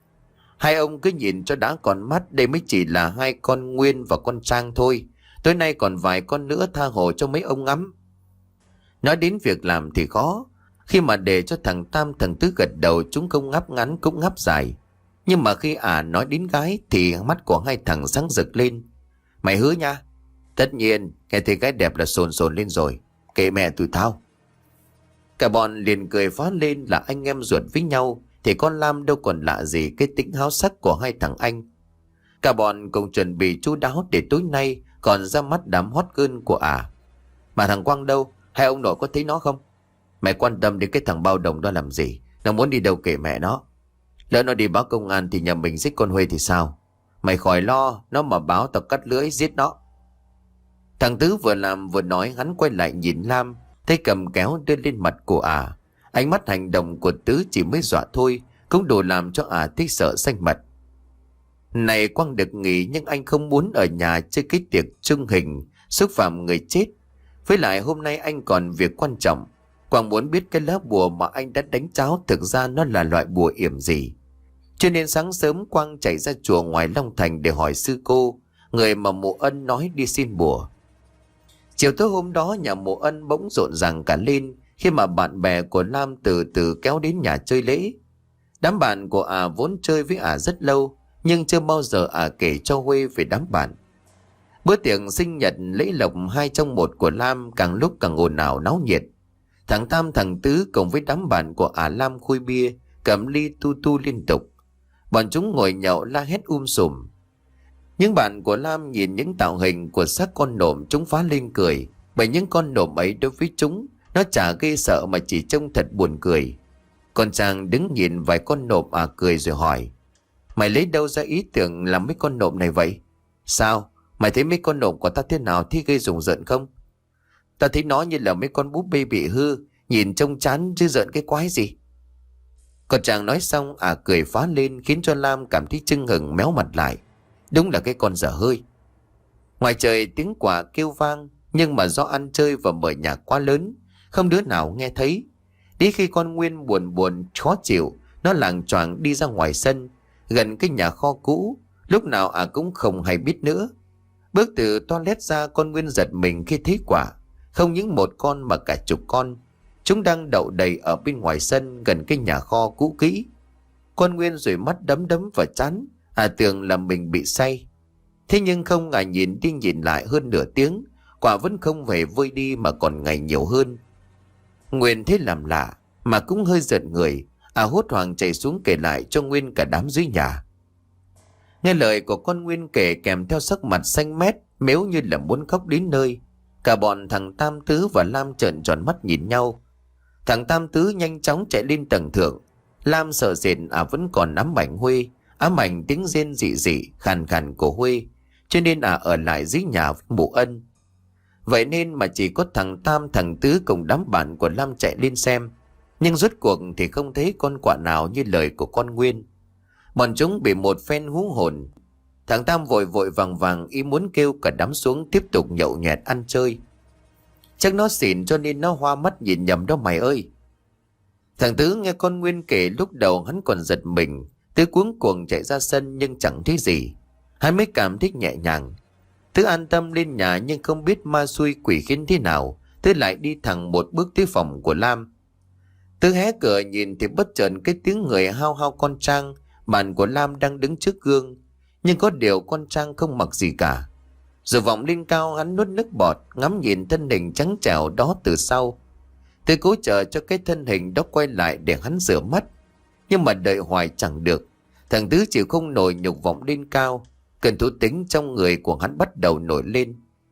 Hai ông cứ nhìn cho đã còn mắt, đây mới chỉ là hai con Nguyên và con Trang thôi. Tối nay còn vài con nữa tha hồ cho mấy ông ngắm. Nói đến việc làm thì khó. Khi mà để cho thằng Tam, thằng Tứ gật đầu, chúng không ngáp ngắn cũng ngáp dài. Nhưng mà khi à nói đến gái thì mắt của hai thằng sáng rực lên. Mày hứa nha? Tất nhiên, nghe thấy gái đẹp là sồn sồn lên rồi. Kệ mẹ tụi tao. Cả bọn liền cười phá lên là anh em ruột với nhau, thì con Lam đâu còn lạ gì cái tính háo sắc của hai thằng anh. Cả bọn cùng chuẩn bị chu đáo để tối nay còn ra mắt đám hot girl của à. Mà thằng Quang đâu? Hai ông nội có thấy nó không? Mày quan tâm đến cái thằng bao đồng đó làm gì? Nó muốn đi đâu kệ mẹ nó. Lỡ nó đi báo công an thì nhà mình giết con Huê thì sao? Mày khỏi lo, nó mà báo tao cắt lưỡi giết nó. Thằng Tứ vừa làm vừa nói, hắn quay lại nhìn Lam, thấy cầm kéo đưa lên mặt của à. Ánh mắt hành động của Tứ chỉ mới dọa thôi, cũng đủ làm cho à thích sợ xanh mặt. Này Quang được nghỉ, nhưng anh không muốn ở nhà chơi cái tiệc trưng hình xúc phạm người chết. Với lại hôm nay anh còn việc quan trọng. Quang muốn biết cái lá bùa mà anh đã đánh cháo thực ra nó là loại bùa yểm gì. Cho nên sáng sớm Quang chạy ra chùa ngoài Long Thành để hỏi sư cô, người mà mụ Ân nói đi xin bùa. Chiều tối hôm đó nhà mụ Ân bỗng rộn ràng cả lên khi mà bạn bè của Lam từ từ kéo đến nhà chơi lễ. Đám bạn của ả vốn chơi với ả rất lâu, nhưng chưa bao giờ ả kể cho Huê về đám bạn. Bữa tiệc sinh nhật lễ lộc hai trong một của Lam càng lúc càng ồn ào náo nhiệt. Thằng Tam thằng Tứ cùng với đám bạn của ả Lam khui bia, cầm ly tu tu liên tục. Bọn chúng ngồi nhậu la hét um sùm. Những bạn của Lam nhìn những tạo hình của xác con nộm, chúng phá lên cười. Bởi những con nộm ấy đối với chúng, nó chả gây sợ mà chỉ trông thật buồn cười. Còn chàng đứng nhìn vài con nộm à cười rồi hỏi: Mày lấy đâu ra ý tưởng làm mấy con nộm này vậy? Sao? Mày thấy mấy con nộm của ta thế nào thì gây rùng rợn không? Ta thấy nó như là mấy con búp bê bị hư, nhìn trông chán chứ rợn cái quái gì. Còn chàng nói xong à cười phá lên, khiến cho Lam cảm thấy chưng hửng méo mặt lại. Đúng là cái con dở hơi. Ngoài trời tiếng quạ kêu vang, nhưng mà do ăn chơi và mở nhạc quá lớn, không đứa nào nghe thấy. Đến khi con Nguyên buồn buồn khó chịu, nó lảng choảng đi ra ngoài sân, gần cái nhà kho cũ, lúc nào à cũng không hay biết nữa. Bước từ toilet ra, con Nguyên giật mình khi thấy quả. Không những một con mà cả chục con. Chúng đang đậu đầy ở bên ngoài sân gần cái nhà kho cũ kỹ. Con Nguyên rồi mắt đấm đấm vào trán, à tưởng là mình bị say. Thế nhưng không ngại nhìn đi nhìn lại hơn nửa tiếng, quả vẫn không hề vơi đi mà còn ngày nhiều hơn. Nguyên thấy làm lạ mà cũng hơi giật người, à hốt hoảng chạy xuống kể lại cho Nguyên cả đám dưới nhà. Nghe lời của con Nguyên kể kèm theo sắc mặt xanh mét, mếu như là muốn khóc đến nơi. Cả bọn thằng Tam Tứ và Lam trợn tròn mắt nhìn nhau. Thằng Tam Tứ nhanh chóng chạy lên tầng thượng. Lam sợ sệt à vẫn còn ám ảnh Huê, ám ảnh tiếng rên dị dị khàn khàn của Huê, cho nên à ở lại dưới nhà với mụ Ân. Vậy nên mà chỉ có thằng Tam thằng Tứ cùng đám bạn của Lam chạy lên xem. Nhưng rốt cuộc thì không thấy con quạ nào như lời của con Nguyên. Bọn chúng bị một phen hú hồn. Thằng Tam vội vội vàng vàng ý muốn kêu cả đám xuống tiếp tục nhậu nhẹt ăn chơi. Chắc nó xỉn cho nên nó hoa mắt nhìn nhầm đó mày ơi. Thằng Tứ nghe con Nguyên kể lúc đầu hắn còn giật mình. Tứ cuống cuồng chạy ra sân nhưng chẳng thấy gì. Hắn mới cảm thấy nhẹ nhàng. Tứ an tâm lên nhà, nhưng không biết ma xui quỷ khiến thế nào, Tứ lại đi thẳng một bước tới phòng của Lam. Tứ hé cửa nhìn thì bất chợt cái tiếng người hao hao con Trang, bạn của Lam đang đứng trước gương. Nhưng có điều con Trang không mặc gì cả. Rồi vọng lên cao, hắn nuốt nước bọt, ngắm nhìn thân hình trắng trẻo đó từ sau. Tứ cố chờ cho cái thân hình đó quay lại để hắn rửa mắt. Nhưng mà đợi hoài chẳng được. Thằng Tứ chịu không nổi nhục vọng lên cao. Cơn thú tính trong người của hắn bắt đầu nổi lên.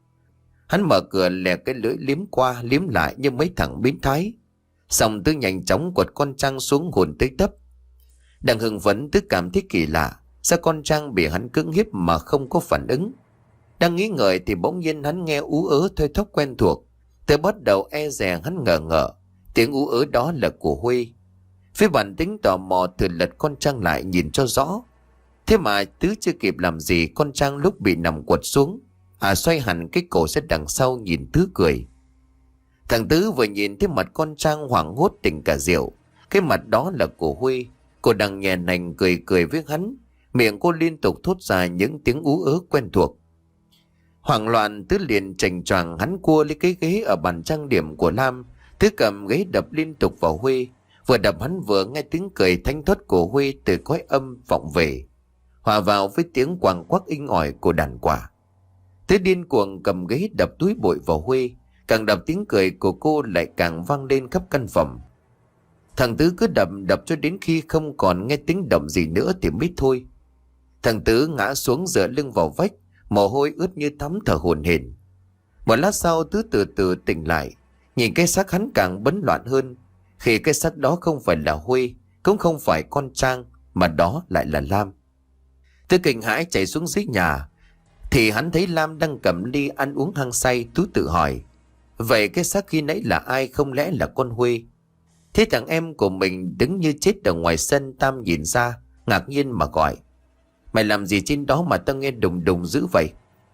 Hắn mở cửa lè cái lưỡi liếm qua liếm lại như mấy thằng biến thái. Xong Tứ nhanh chóng quật con Trang xuống hồn tới tấp. Đang hưng phấn, Tứ cảm thấy kỳ lạ. Sao con Trang bị hắn cưỡng hiếp mà không có phản ứng? Đang nghĩ ngợi thì bỗng nhiên hắn nghe ú ớ thôi thóp quen thuộc. Tứ bắt đầu e dè, hắn ngờ ngợ. Tiếng ú ớ đó là của Huy. Phía bản tính tò mò thử lật con Trang lại nhìn cho rõ. Thế mà Tứ chưa kịp làm gì, con Trang lúc bị nằm quật xuống, à xoay hẳn cái cổ ra đằng sau nhìn Tứ cười. Thằng Tứ vừa nhìn thấy mặt con Trang hoảng hốt tỉnh cả rượu. Cái mặt đó là của Huy. Cô đang nhẹ nành cười cười với hắn. Miệng cô liên tục thốt ra những tiếng ú ớ quen thuộc. Hoảng loạn, Tứ liền chành choàng hắn cua lấy cái ghế ở bàn trang điểm của Lam. Tứ cầm ghế đập liên tục vào Huy. Vừa đập hắn vừa nghe tiếng cười thanh thoát của Huy từ cõi âm vọng về, hòa vào với tiếng quàng quắc inh ỏi của đàn quạ. Tứ điên cuồng cầm ghế đập túi bụi vào Huy. Càng đập tiếng cười của cô lại càng vang lên khắp căn phòng. Thằng Tứ cứ đập đập cho đến khi không còn nghe tiếng động gì nữa thì mới thôi. Thằng Tứ ngã xuống dựa lưng vào vách, mồ hôi ướt như tắm, thở hổn hển. Một lát sau Tứ từ từ tỉnh lại, nhìn cái xác hắn càng bấn loạn hơn. Khi cái xác đó không phải là Huy, cũng không phải con Trang, mà đó lại là Lam. Tứ kinh hãi chạy xuống dưới nhà thì hắn thấy Lam đang cầm ly ăn uống hăng say. Tứ tự hỏi, vậy cái xác khi nãy là ai, không lẽ là con Huy? Thế thằng em của mình đứng như chết ở ngoài sân. Tam nhìn ra ngạc nhiên mà gọi, mày làm gì trên đó mà tao nghe đùng đùng dữ vậy?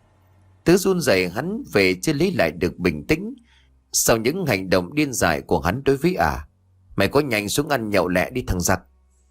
Tứ run rẩy, hắn về chưa lấy lại được bình tĩnh sau những hành động điên dại của hắn đối với ả. Mày có nhanh xuống ăn nhậu lẹ đi thằng giặc.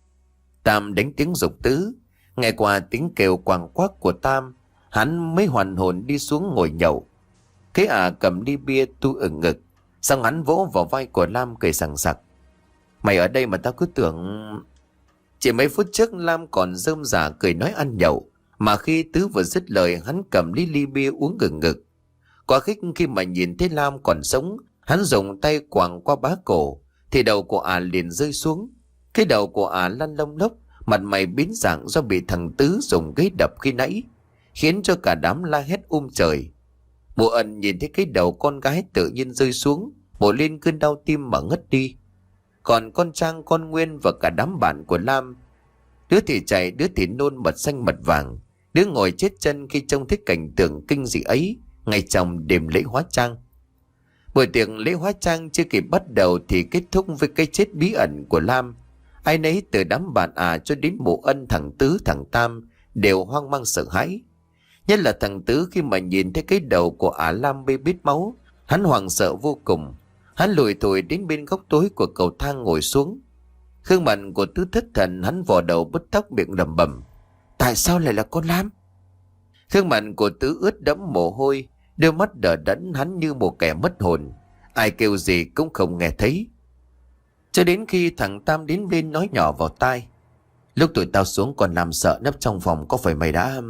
Tam đánh tiếng giục Tứ. Nghe qua tiếng kêu quàng quác của Tam, hắn mới hoàn hồn đi xuống ngồi nhậu. Cái ả cầm ly bia tu ửng ngực, xong hắn vỗ vào vai của Lam cười sằng sặc, mày ở đây mà tao cứ tưởng... Chỉ mấy phút trước Lam còn rơm rả cười nói ăn nhậu, mà khi Tứ vừa dứt lời hắn cầm ly ly bia uống ngừng ngực. Quá khích khi mà nhìn thấy Lam còn sống, hắn dùng tay quàng qua bá cổ, thì đầu của ả liền rơi xuống. Cái đầu của ả lăn lông lốc, mặt mày biến dạng do bị thằng Tứ dùng ghế đập khi nãy, khiến cho cả đám la hét um trời. Mụ Ân nhìn thấy cái đầu con gái tự nhiên rơi xuống, mụ lên cơn đau tim mà ngất đi. Còn con Trang, con Nguyên và cả đám bạn của Lam, đứa thì chạy, đứa thì nôn mật xanh mật vàng, đứa ngồi chết chân khi trông thấy cảnh tượng kinh dị ấy ngay trong đêm lễ hóa trang. Buổi tiệc lễ hóa trang chưa kịp bắt đầu thì kết thúc với cái chết bí ẩn của Lam. Ai nấy từ đám bạn à cho đến mụ Ân, thằng Tứ, thằng Tam đều hoang mang sợ hãi. Nhất là thằng Tứ khi mà nhìn thấy cái đầu của ả Lam bê bết máu, hắn hoảng sợ vô cùng. Hắn lùi thủi đến bên góc tối của cầu thang ngồi xuống. Gương mặt của Tứ thất thần, hắn vò đầu bứt tóc miệng lẩm bẩm: tại sao lại là con Lam? Gương mặt của Tứ ướt đẫm mồ hôi, đôi mắt đờ đẫn, hắn như một kẻ mất hồn. Ai kêu gì cũng không nghe thấy. Cho đến khi thằng Tam đến bên nói nhỏ vào tai: lúc tụi tao xuống còn làm sợ nấp trong phòng, có phải mày đã...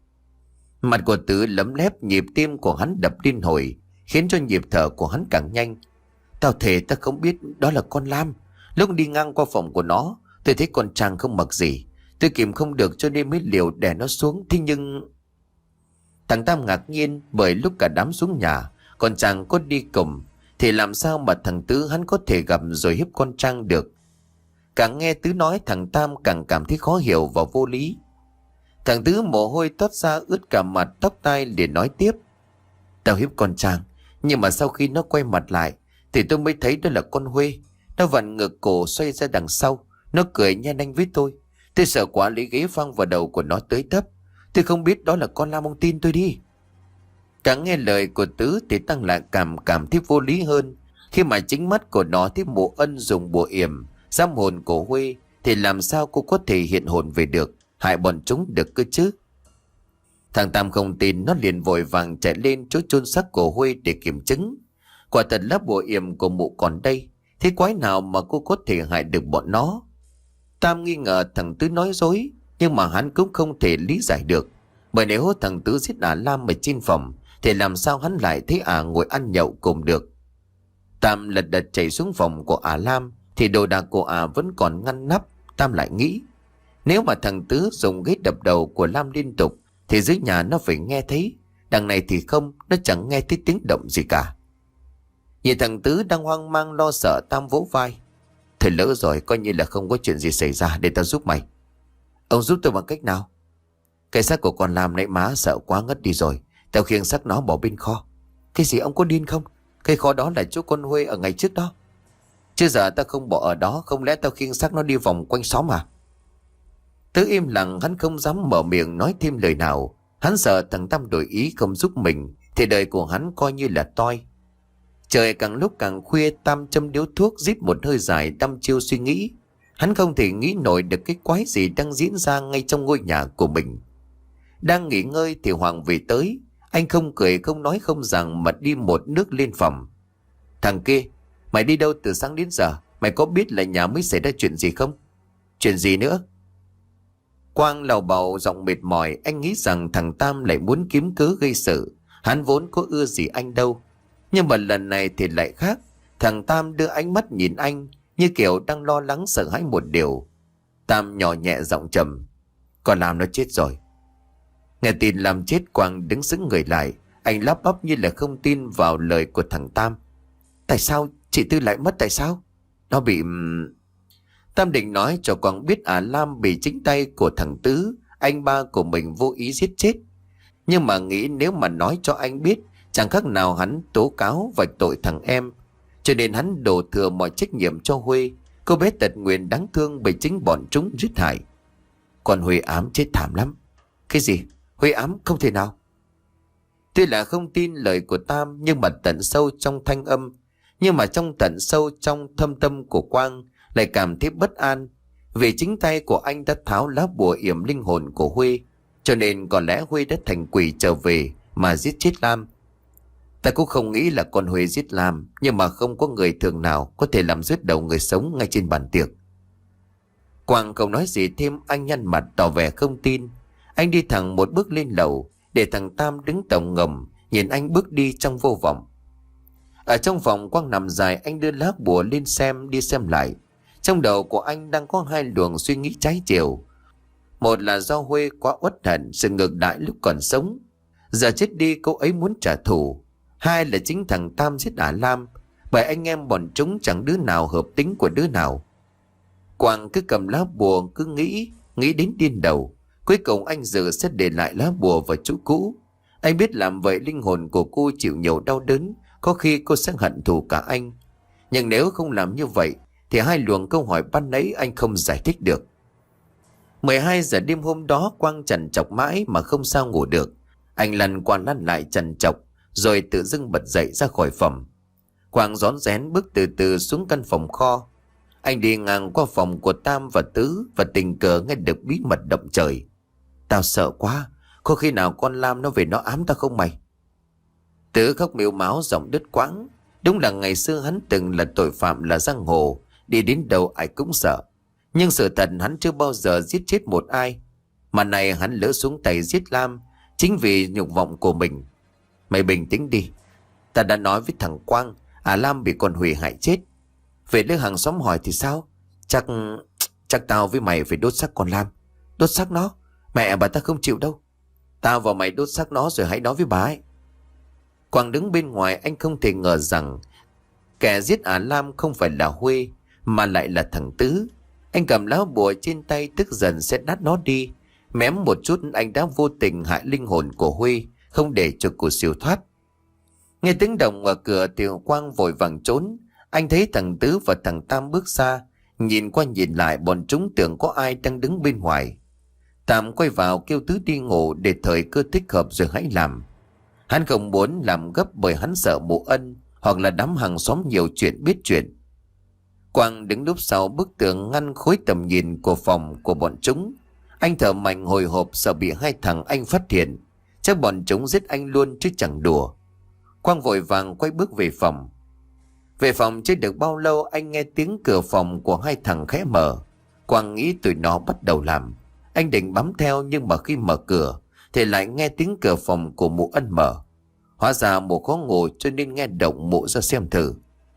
Mặt của Tứ lấm lép, nhịp tim của hắn đập điên hồi, khiến cho nhịp thở của hắn càng nhanh. Tao thề tao không biết đó là con Lam. Lúc đi ngang qua phòng của nó, tôi thấy con Trang không mặc gì. Tôi kìm không được cho nên mới liều đè nó xuống. Thế nhưng... Thằng Tam ngạc nhiên bởi lúc cả đám xuống nhà, con Trang có đi cùng, thì làm sao mà thằng Tứ hắn có thể gặp rồi hiếp con Trang được. Càng nghe Tứ nói, thằng Tam càng cảm thấy khó hiểu và vô lý. Thằng Tứ mồ hôi toát ra ướt cả mặt, tóc tai, liền nói tiếp: tao hiếp con Trang, nhưng mà sau khi nó quay mặt lại thì tôi mới thấy đó là con Huê. Nó vặn ngược cổ xoay ra đằng sau, nó cười nhe nanh với tôi. Tôi sợ quá lấy ghế phang vào đầu của nó tới tấp. Tôi không biết đó là con Lam, ông tin tôi đi. Càng nghe lời của Tứ thì Tăng lại cảm cảm thấy vô lý hơn. Khi mà chính mắt của nó thấy mụ Ân dùng bùa yểm giam hồn của Huê, thì làm sao cô có thể hiện hồn về được, hại bọn chúng được cơ chứ? Thằng Tam không tin, nó liền vội vàng chạy lên chỗ chôn xác của Huê để kiểm chứng. Quả thật là bùa yểm của mụ còn đây, thế quái nào mà cô có thể hại được bọn nó? Tam nghi ngờ thằng Tứ nói dối, nhưng mà hắn cũng không thể lý giải được. Bởi nếu thằng Tứ giết ả Lam ở trên phòng, thì làm sao hắn lại thấy ả ngồi ăn nhậu cùng được? Tam lật đật chạy xuống phòng của ả Lam, thì đồ đạc của ả vẫn còn ngăn nắp. Tam lại nghĩ, nếu mà thằng Tứ dùng ghế đập đầu của Lam liên tục, thì dưới nhà nó phải nghe thấy. Đằng này thì không, nó chẳng nghe thấy tiếng động gì cả. Nhìn thằng Tứ đang hoang mang lo sợ, Tam vỗ vai: thôi lỡ rồi, coi như là không có chuyện gì xảy ra, để tao giúp mày. Ông giúp tôi bằng cách nào? Cái xác của con Lam nãy má sợ quá ngất đi rồi, tao khiêng xác nó bỏ bên kho. Cái gì, ông có điên không? Cái kho đó là chỗ con Huê ở ngày trước đó. Chứ giờ tao không bỏ ở đó, không lẽ tao khiêng xác nó đi vòng quanh xóm à? Tứ im lặng, hắn không dám mở miệng nói thêm lời nào. Hắn sợ thằng Tam đổi ý không giúp mình thì đời của hắn coi như là toi. Trời càng lúc càng khuya, Tam châm điếu thuốc rít một hơi dài, đăm chiêu suy nghĩ. Hắn không thể nghĩ nổi được cái quái gì đang diễn ra ngay trong ngôi nhà của mình. Đang nghỉ ngơi thì Hoàng về tới. Anh không cười không nói không rằng mà đi một nước lên phòng. Thằng kia, mày đi đâu từ sáng đến giờ? Mày có biết là nhà mới xảy ra chuyện gì không? Chuyện gì nữa? Quang lầu bầu giọng mệt mỏi. Anh nghĩ rằng thằng Tam lại muốn kiếm cớ gây sự. Hắn vốn có ưa gì anh đâu. Nhưng mà lần này thì lại khác. Thằng Tam đưa ánh mắt nhìn anh, như kiểu đang lo lắng sợ hãi một điều. Tam nhỏ nhẹ giọng trầm: con Lam nó chết rồi. Nghe tin Lam chết, Quang đứng sững người lại. Anh lắp bắp như là không tin vào lời của thằng Tam. Tại sao chị Tư lại mất, tại sao? Nó bị... Tam định nói cho Quang biết à Lam bị chính tay của thằng Tứ, anh ba của mình, vô ý giết chết. Nhưng mà nghĩ nếu mà nói cho anh biết, chẳng khác nào hắn tố cáo vạch tội thằng em. Cho nên hắn đổ thừa mọi trách nhiệm cho Huê, cô bé tật nguyền đáng thương bị chính bọn chúng giết hại. Còn Huê ám chết thảm lắm. Cái gì? Huê ám? Không thể nào. Tuy là không tin lời của Tam, nhưng mà tận sâu trong thanh âm, nhưng mà trong tận sâu trong thâm tâm của Quang lại cảm thấy bất an. Vì chính tay của anh đã tháo lá bùa yểm linh hồn của Huê, cho nên có lẽ Huê đã thành quỷ trở về mà giết chết Lam. Ta cũng không nghĩ là con Huê giết Lam, nhưng mà không có người thường nào có thể làm rớt đầu người sống ngay trên bàn tiệc. Quang không nói gì thêm, anh nhăn mặt tỏ vẻ không tin. Anh đi thẳng một bước lên lầu, để thằng Tam đứng tổng ngầm nhìn anh bước đi trong vô vọng. Ở trong phòng Quang nằm dài, anh đưa lá bùa lên xem đi xem lại. Trong đầu của anh đang có hai luồng suy nghĩ trái chiều. Một là do Huê quá uất hận sự ngược đãi lúc còn sống, giờ chết đi cô ấy muốn trả thù. Hai là chính thằng Tam giết Ả Lam, bởi anh em bọn chúng chẳng đứa nào hợp tính của đứa nào. Quang cứ cầm lá bùa cứ nghĩ, nghĩ đến điên đầu. Cuối cùng anh dự sẽ để lại lá bùa vào chỗ cũ. Anh biết làm vậy linh hồn của cô chịu nhiều đau đớn, có khi cô sẽ hận thù cả anh. Nhưng nếu không làm như vậy thì hai luồng câu hỏi ban nãy anh không giải thích được. mười hai giờ đêm hôm đó, Quang trằn trọc mãi mà không sao ngủ được. Anh lăn qua lăn lại trằn trọc, rồi tự dưng bật dậy ra khỏi phòng. Quang rón rén bước từ từ xuống căn phòng kho. Anh đi ngang qua phòng của Tam và Tứ và tình cờ nghe được bí mật động trời. Tao sợ quá, có khi nào con Lam nó về nó ám tao không mày? Tứ khóc mếu máo giọng đứt quãng. Đúng là ngày xưa hắn từng là tội phạm, là giang hồ, đi đến đâu ai cũng sợ. Nhưng sự thật hắn chưa bao giờ giết chết một ai. Mà này hắn lỡ xuống tay giết Lam chính vì nhục vọng của mình. Mày bình tĩnh đi. Ta đã nói với thằng Quang, à Lam bị con Hủy hại chết. Về đến hàng xóm hỏi thì sao? Chắc chắc tao với mày phải đốt xác con Lam. Đốt xác nó? Mẹ bà ta không chịu đâu. Tao và mày đốt xác nó rồi hãy nói với bà ấy. Quang đứng bên ngoài, anh không thể ngờ rằng kẻ giết Ả Lam không phải là Huê mà lại là thằng Tứ. Anh cầm lá bùa trên tay tức dần sẽ đắt nó đi. Mém một chút anh đã vô tình hại linh hồn của Huy, không để cho cô siêu thoát. Nghe tiếng động ở cửa thì Quang vội vàng trốn. Anh thấy thằng Tứ và thằng Tam bước xa. Nhìn qua nhìn lại, bọn chúng tưởng có ai đang đứng bên ngoài. Tam quay vào kêu Tứ đi ngủ để thời cơ thích hợp rồi hãy làm. Hắn không muốn làm gấp bởi hắn sợ Mụ Ân hoặc là đám hàng xóm nhiều chuyện biết chuyện. Quang đứng núp sau bức tường ngăn khối tầm nhìn của phòng của bọn chúng. Anh thở mạnh hồi hộp sợ bị hai thằng anh phát hiện. Chắc bọn chúng giết anh luôn chứ chẳng đùa. Quang vội vàng quay bước về phòng. Về phòng chưa được bao lâu, anh nghe tiếng cửa phòng của hai thằng khẽ mở. Quang nghĩ tụi nó bắt đầu làm. Anh định bám theo, nhưng mà khi mở cửa thì lại nghe tiếng cửa phòng của Mụ Ân mở. Hóa ra Mụ khó ngủ cho nên nghe động Mụ ra xem thử.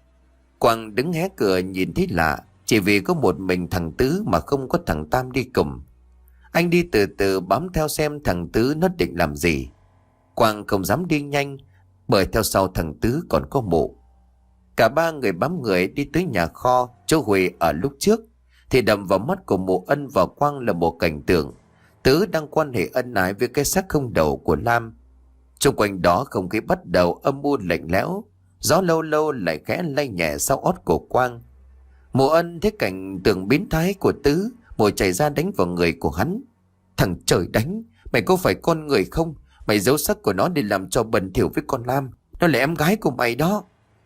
Quang đứng hé cửa nhìn thấy lạ, chỉ vì có một mình thằng Tứ mà không có thằng Tam đi cùng. Anh đi từ từ bám theo xem thằng Tứ nó định làm gì. Quang không dám đi nhanh, bởi theo sau thằng Tứ còn có Mụ. Cả ba người bám người đi tới nhà kho chỗ Huệ ở lúc trước, thì đầm vào mắt của Mụ Ân và Quang là một cảnh tượng Tứ đang quan hệ ân ái với cái xác không đầu của Lam. Xung quanh đó không khí bắt đầu âm u lạnh lẽo, gió lâu lâu lại khẽ lay nhẹ sau ót của Quang. Mụ Ân thấy cảnh tượng biến thái của Tứ, vội chạy ra đánh vào người của hắn. Thằng trời đánh, mày có phải con người không? Mày giấu xác của nó để làm cho bẩn thỉu với con Lam. Nó là em gái của mày đó.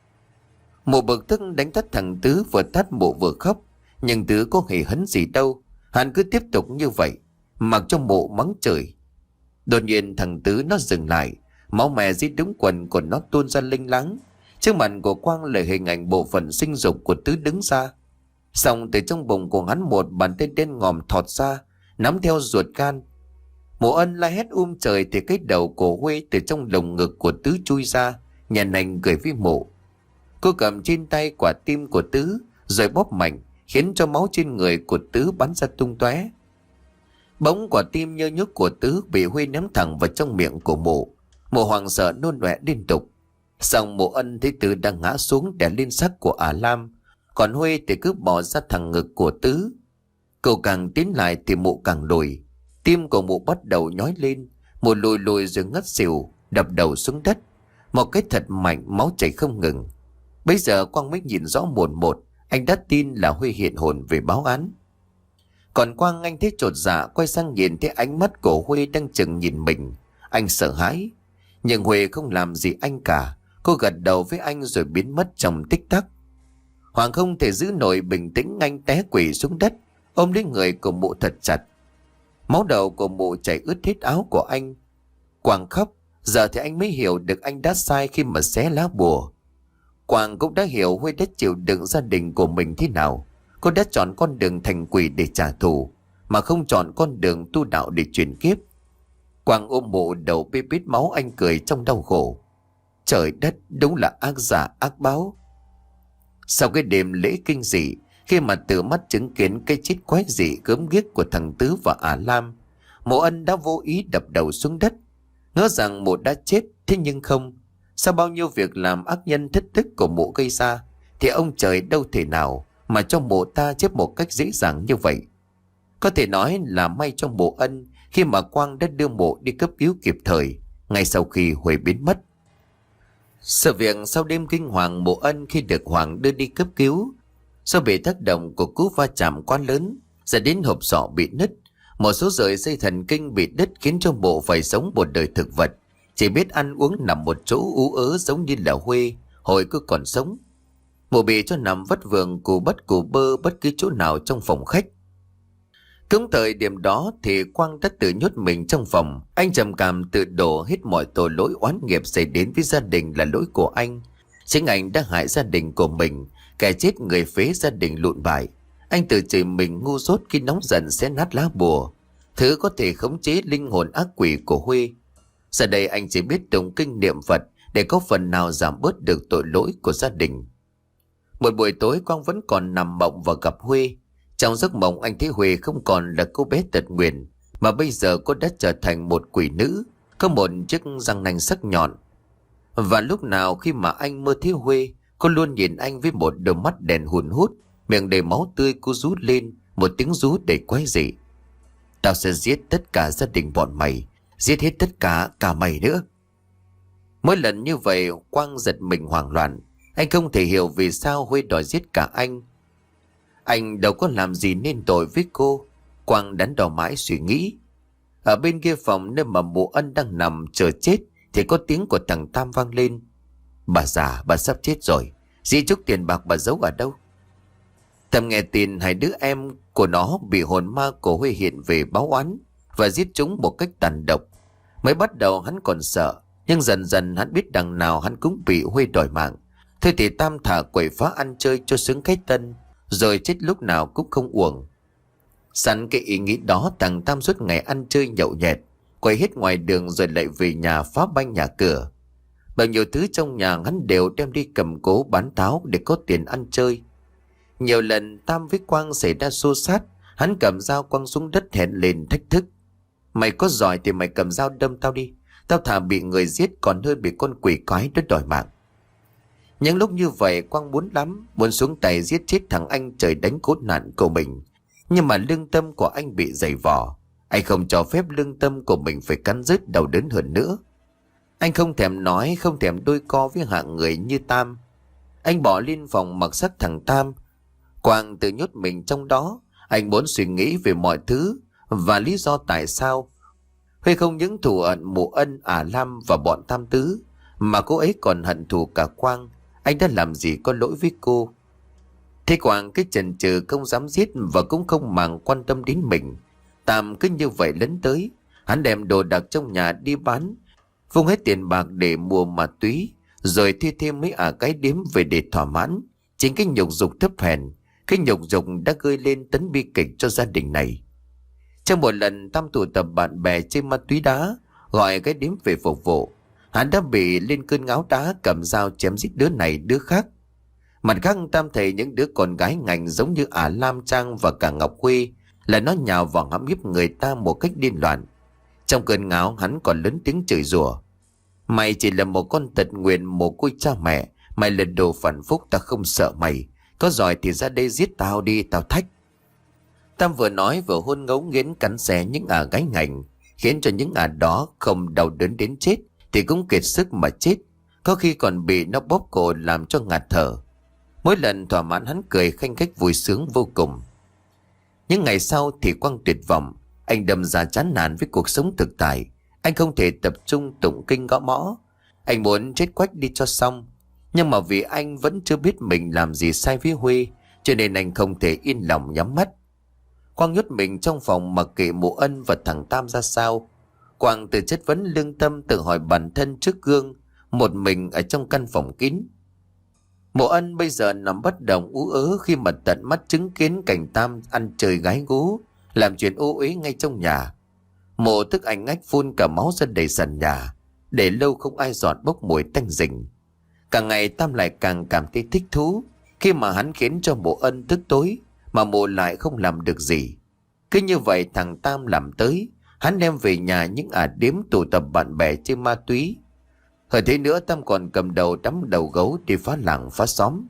Mụ bực tức đánh tắt thằng Tứ, vừa tắt Mụ vừa khóc. Nhưng Tứ có hề hấn gì đâu, hắn cứ tiếp tục như vậy, mặc cho Mụ mắng chửi. Đột nhiên thằng Tứ nó dừng lại, máu mè dưới đống quần của nó tuôn ra linh láng. Trước mặt của Quang là hình ảnh bộ phận sinh dục của Tứ đứng ra. Xong từ trong bụng của hắn một bàn tay đen ngòm thọt ra, nắm theo ruột gan. Mụ Ân la hét um trời thì cái đầu của Huê từ trong lồng ngực của Tứ chui ra, nhàn nành cười với Mụ. Cô cầm trên tay quả tim của Tứ rồi bóp mạnh, khiến cho máu trên người của Tứ bắn ra tung tóe. Bỗng quả tim nhơ nhúc của Tứ bị Huy ném thẳng vào trong miệng của Mụ. Mụ hoảng sợ nôn ọe liên tục. Xong Mụ Ân thấy Tứ đang ngã xuống đè lên xác của Ả Lam, còn Huy thì cứ bỏ ra thẳng ngực của Tứ. Cậu càng tiến lại thì Mụ càng lùi. Tim của Mụ bắt đầu nhói lên, Mụ lùi lùi rồi ngất xỉu, đập đầu xuống đất. Một cái thật mạnh, máu chảy không ngừng. Bây giờ Quang mới nhìn rõ một một, anh đã tin là Huy hiện hồn về báo án. Còn Quang, anh thấy chột dạ, quay sang nhìn thấy ánh mắt của Huy đang chừng nhìn mình. Anh sợ hãi, nhưng Huy không làm gì anh cả. Cô gật đầu với anh rồi biến mất trong tích tắc. Hoàng không thể giữ nổi bình tĩnh, anh té quỵ xuống đất, ôm lấy người của Mụ thật chặt. Máu đầu của Mụ chảy ướt hết áo của anh. Quang khóc, giờ thì anh mới hiểu được anh đã sai khi mà xé lá bùa. Quang cũng đã hiểu Huy đã chịu đựng gia đình của mình thế nào. Cô đã chọn con đường thành quỷ để trả thù, mà không chọn con đường tu đạo để chuyển kiếp. Quang ôm bộ đầu bê bết máu, anh cười trong đau khổ. Trời đất, đúng là ác giả ác báo. Sau cái đêm lễ kinh dị, khi mà từ mắt chứng kiến cái chết quái dị gớm ghiếc của thằng Tứ và Ả Lam, Mộ Ân đã vô ý đập đầu xuống đất, ngỡ rằng mộ đã chết. Thế nhưng không, sau bao nhiêu việc làm ác nhân thất đức của mộ gây ra, thì ông trời đâu thể nào mà cho mộ ta chết một cách dễ dàng như vậy. Có thể nói là may cho Mộ Ân khi mà Quang đã đưa mộ đi cấp cứu kịp thời, ngay sau khi Huệ biến mất. Sự việc sau đêm kinh hoàng Mộ Ân khi được Hoàng đưa đi cấp cứu, do bị tác động của cú va chạm quá lớn dẫn đến hộp sọ bị nứt, một số sợi dây thần kinh bị đứt, khiến cho mộ phải sống một đời thực vật, chỉ biết ăn uống nằm một chỗ ú ớ giống như là Huê hồi cứ còn sống. Mộ bị cho nằm vất vưởng cù bất cù bơ bất cứ chỗ nào trong phòng khách. Cũng thời điểm đó thì Quang đã tự nhốt mình trong phòng. Anh trầm cảm tự đổ hết mọi tội lỗi oán nghiệp xảy đến với gia đình là lỗi của anh. Chính anh đã hại gia đình của mình, kẻ chết người phế gia đình lụn bại. Anh tự chửi mình ngu dốt khi nóng giận xé nát lá bùa, thứ có thể khống chế linh hồn ác quỷ của Huy. Giờ đây anh chỉ biết tụng kinh niệm Phật để có phần nào giảm bớt được tội lỗi của gia đình. Một buổi tối Quang vẫn còn nằm mộng và gặp Huy. Trong giấc mộng anh thấy Huệ không còn là cô bé tật nguyền, mà bây giờ cô đã trở thành một quỷ nữ, có một chiếc răng nanh sắc nhọn. Và lúc nào khi mà anh mơ thấy Huệ, cô luôn nhìn anh với một đôi mắt đèn hùn hút, miệng đầy máu tươi. Cô rú lên một tiếng rú đầy quái dị: "Tao sẽ giết tất cả gia đình bọn mày, giết hết tất cả cả mày nữa." Mỗi lần như vậy Quang giật mình hoảng loạn. Anh không thể hiểu vì sao Huệ đòi giết cả anh. Anh đâu có làm gì nên tội với cô. Quang đắn đo mãi suy nghĩ. Ở bên kia phòng nơi mà Mộ Ân đang nằm chờ chết thì có tiếng của thằng Tam vang lên: "Bà già, bà sắp chết rồi. Di chúc tiền bạc bà giấu ở đâu?" Thầm nghe tin hai đứa em của nó bị hồn ma của Huệ hiện về báo oán và giết chúng một cách tàn độc. Mới bắt đầu hắn còn sợ, nhưng dần dần hắn biết đằng nào hắn cũng bị Huệ đòi mạng. Thôi thì Tam thả quậy phá ăn chơi cho sướng cái tân, rồi chết lúc nào cũng không uổng. Sẵn cái ý nghĩ đó, thằng Tam suốt ngày ăn chơi nhậu nhẹt, quay hết ngoài đường rồi lại về nhà phá banh nhà cửa. Bao nhiêu thứ trong nhà hắn đều đem đi cầm cố bán tháo để có tiền ăn chơi. Nhiều lần Tam với Quang xảy ra xô xát, hắn cầm dao quăng xuống đất hẹn lên thách thức: "Mày có giỏi thì mày cầm dao đâm tao đi, tao thà bị người giết còn hơn bị con quỷ quái đó đòi mạng." Những lúc như vậy Quang muốn lắm, muốn xuống tay giết chết thằng anh trời đánh cốt nạn của mình. Nhưng mà lương tâm của anh bị dày vò. Anh không cho phép lương tâm của mình phải cắn rứt đau đớn hơn nữa. Anh không thèm nói, không thèm đôi co với hạng người như Tam. Anh bỏ lên phòng mặc sắc thằng Tam. Quang tự nhốt mình trong đó. Anh muốn suy nghĩ về mọi thứ và lý do tại sao Huệ không những thù hận Mộ Ân, Ả Lam và bọn Tam Tứ, mà cô ấy còn hận thù cả Quang. Anh đã làm gì có lỗi với cô? Thế Quang cứ chần chừ không dám giết và cũng không màng quan tâm đến mình. Tam cứ như vậy lấn tới. Hắn đem đồ đạc trong nhà đi bán, vung hết tiền bạc để mua ma túy, rồi thuê thêm mấy ả cái điếm về để thỏa mãn chính cái nhục dục thấp hèn. Cái nhục dục đã gây lên tấn bi kịch cho gia đình này. Trong một lần Tam tụ tập bạn bè chơi ma túy đá, gọi cái điếm về phục vụ, hắn đã bị lên cơn ngáo đá, cầm dao chém giết đứa này đứa khác. Mặt khác Tam thấy những đứa con gái ngành giống như Ả Lam Trang và cả Ngọc Huy là nó nhào vào hãm hiếp người ta một cách điên loạn. Trong cơn ngáo hắn còn lớn tiếng chửi rủa: "Mày chỉ là một con tật nguyền mồ côi cha mẹ, mày là đồ phản phúc, ta không sợ mày. Có giỏi thì ra đây giết tao đi, tao thách." Tam vừa nói vừa hôn ngấu nghiến cắn xé những ả gái ngành, khiến cho những ả đó không đau đớn đến chết thì cũng kiệt sức mà chết, có khi còn bị nó bóp cổ làm cho ngạt thở. Mỗi lần thỏa mãn hắn cười khanh khách vui sướng vô cùng. Những ngày sau thì Quang tuyệt vọng. Anh đâm ra chán nản với cuộc sống thực tại. Anh không thể tập trung tụng kinh gõ mõ. Anh muốn chết quách đi cho xong. Nhưng mà vì anh vẫn chưa biết mình làm gì sai với Huy, cho nên anh không thể yên lòng nhắm mắt. Quang nhốt mình trong phòng mặc kệ Mộ Ân và thằng Tam ra sao. Quang tự chất vấn lương tâm, tự hỏi bản thân trước gương, một mình ở trong căn phòng kín. Mộ Ân bây giờ nằm bất động ú ớ khi mà tận mắt chứng kiến cảnh Tam ăn chơi gái gú, làm chuyện ô uế ngay trong nhà. Mộ tức anh ách phun cả máu ra đầy sàn nhà, để lâu không ai dọn bốc mùi tanh rình. Càng ngày Tam lại càng cảm thấy thích thú khi mà hắn khiến cho Mộ Ân tức tối, mà Mộ lại không làm được gì. Cứ như vậy thằng Tam làm tới, hắn đem về nhà những ả điếm tụ tập bạn bè chơi ma túy. Hơn thế nữa Tam còn cầm đầu đắm đầu gấu đi phá làng phá xóm.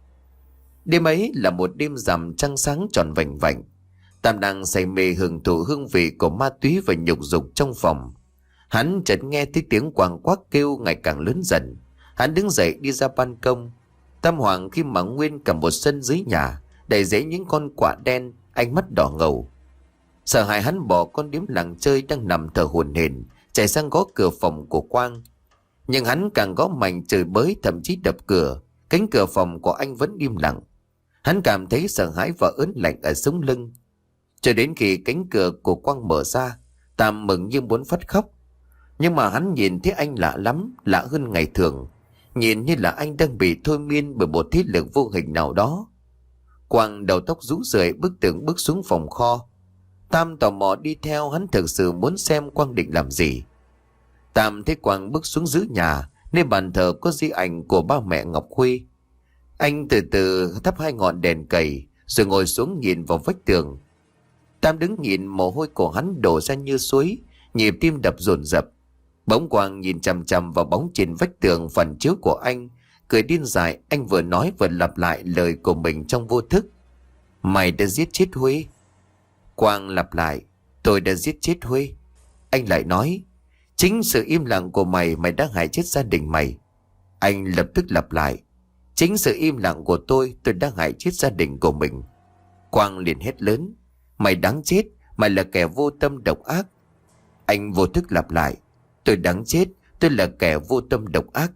Đêm ấy là một đêm rằm trăng sáng tròn vành vạnh. Tam đang say mê hưởng thụ hương vị của ma túy và nhục dục trong phòng. Hắn chợt nghe thấy tiếng quàng quác kêu ngày càng lớn dần. Hắn đứng dậy đi ra ban công. Tam hoảng khi mà nguyên cả một sân dưới nhà đầy rẫy những con quạ đen, ánh mắt đỏ ngầu. Sợ hãi hắn bỏ con điếm làng chơi đang nằm thở hổn hển, chạy sang gõ cửa phòng của Quang. Nhưng hắn càng gõ mạnh chửi bới, thậm chí đập cửa. Cánh cửa phòng của anh vẫn im lặng. Hắn cảm thấy sợ hãi và ớn lạnh ở sống lưng. Cho đến khi cánh cửa của Quang mở ra, Tam mừng như muốn phát khóc. Nhưng mà hắn nhìn thấy anh lạ lắm, lạ hơn ngày thường. Nhìn như là anh đang bị thôi miên bởi một thế lực vô hình nào đó. Quang đầu tóc rũ rượi bước từng bước xuống phòng kho. Tam tò mò đi theo, hắn thực sự muốn xem Quang định làm gì. Tam thấy Quang bước xuống dưới nhà, nơi bàn thờ có di ảnh của ba mẹ Ngọc Khuê. Anh từ từ thắp hai ngọn đèn cầy, rồi ngồi xuống nhìn vào vách tường. Tam đứng nhìn, mồ hôi của hắn đổ ra như suối, nhịp tim đập dồn dập. Bỗng Quang nhìn chằm chằm vào bóng trên vách tường phản chiếu của anh, cười điên dại. Anh vừa nói vừa lặp lại lời của mình trong vô thức. Mày đã giết chết Huê. Quang lặp lại, tôi đã giết chết Huê. Anh lại nói, chính sự im lặng của mày mày đã hại chết gia đình mày. Anh lập tức lặp lại, chính sự im lặng của tôi tôi đã hại chết gia đình của mình. Quang liền hét lớn, mày đáng chết, mày là kẻ vô tâm độc ác. Anh vô thức lặp lại, tôi đáng chết, tôi là kẻ vô tâm độc ác.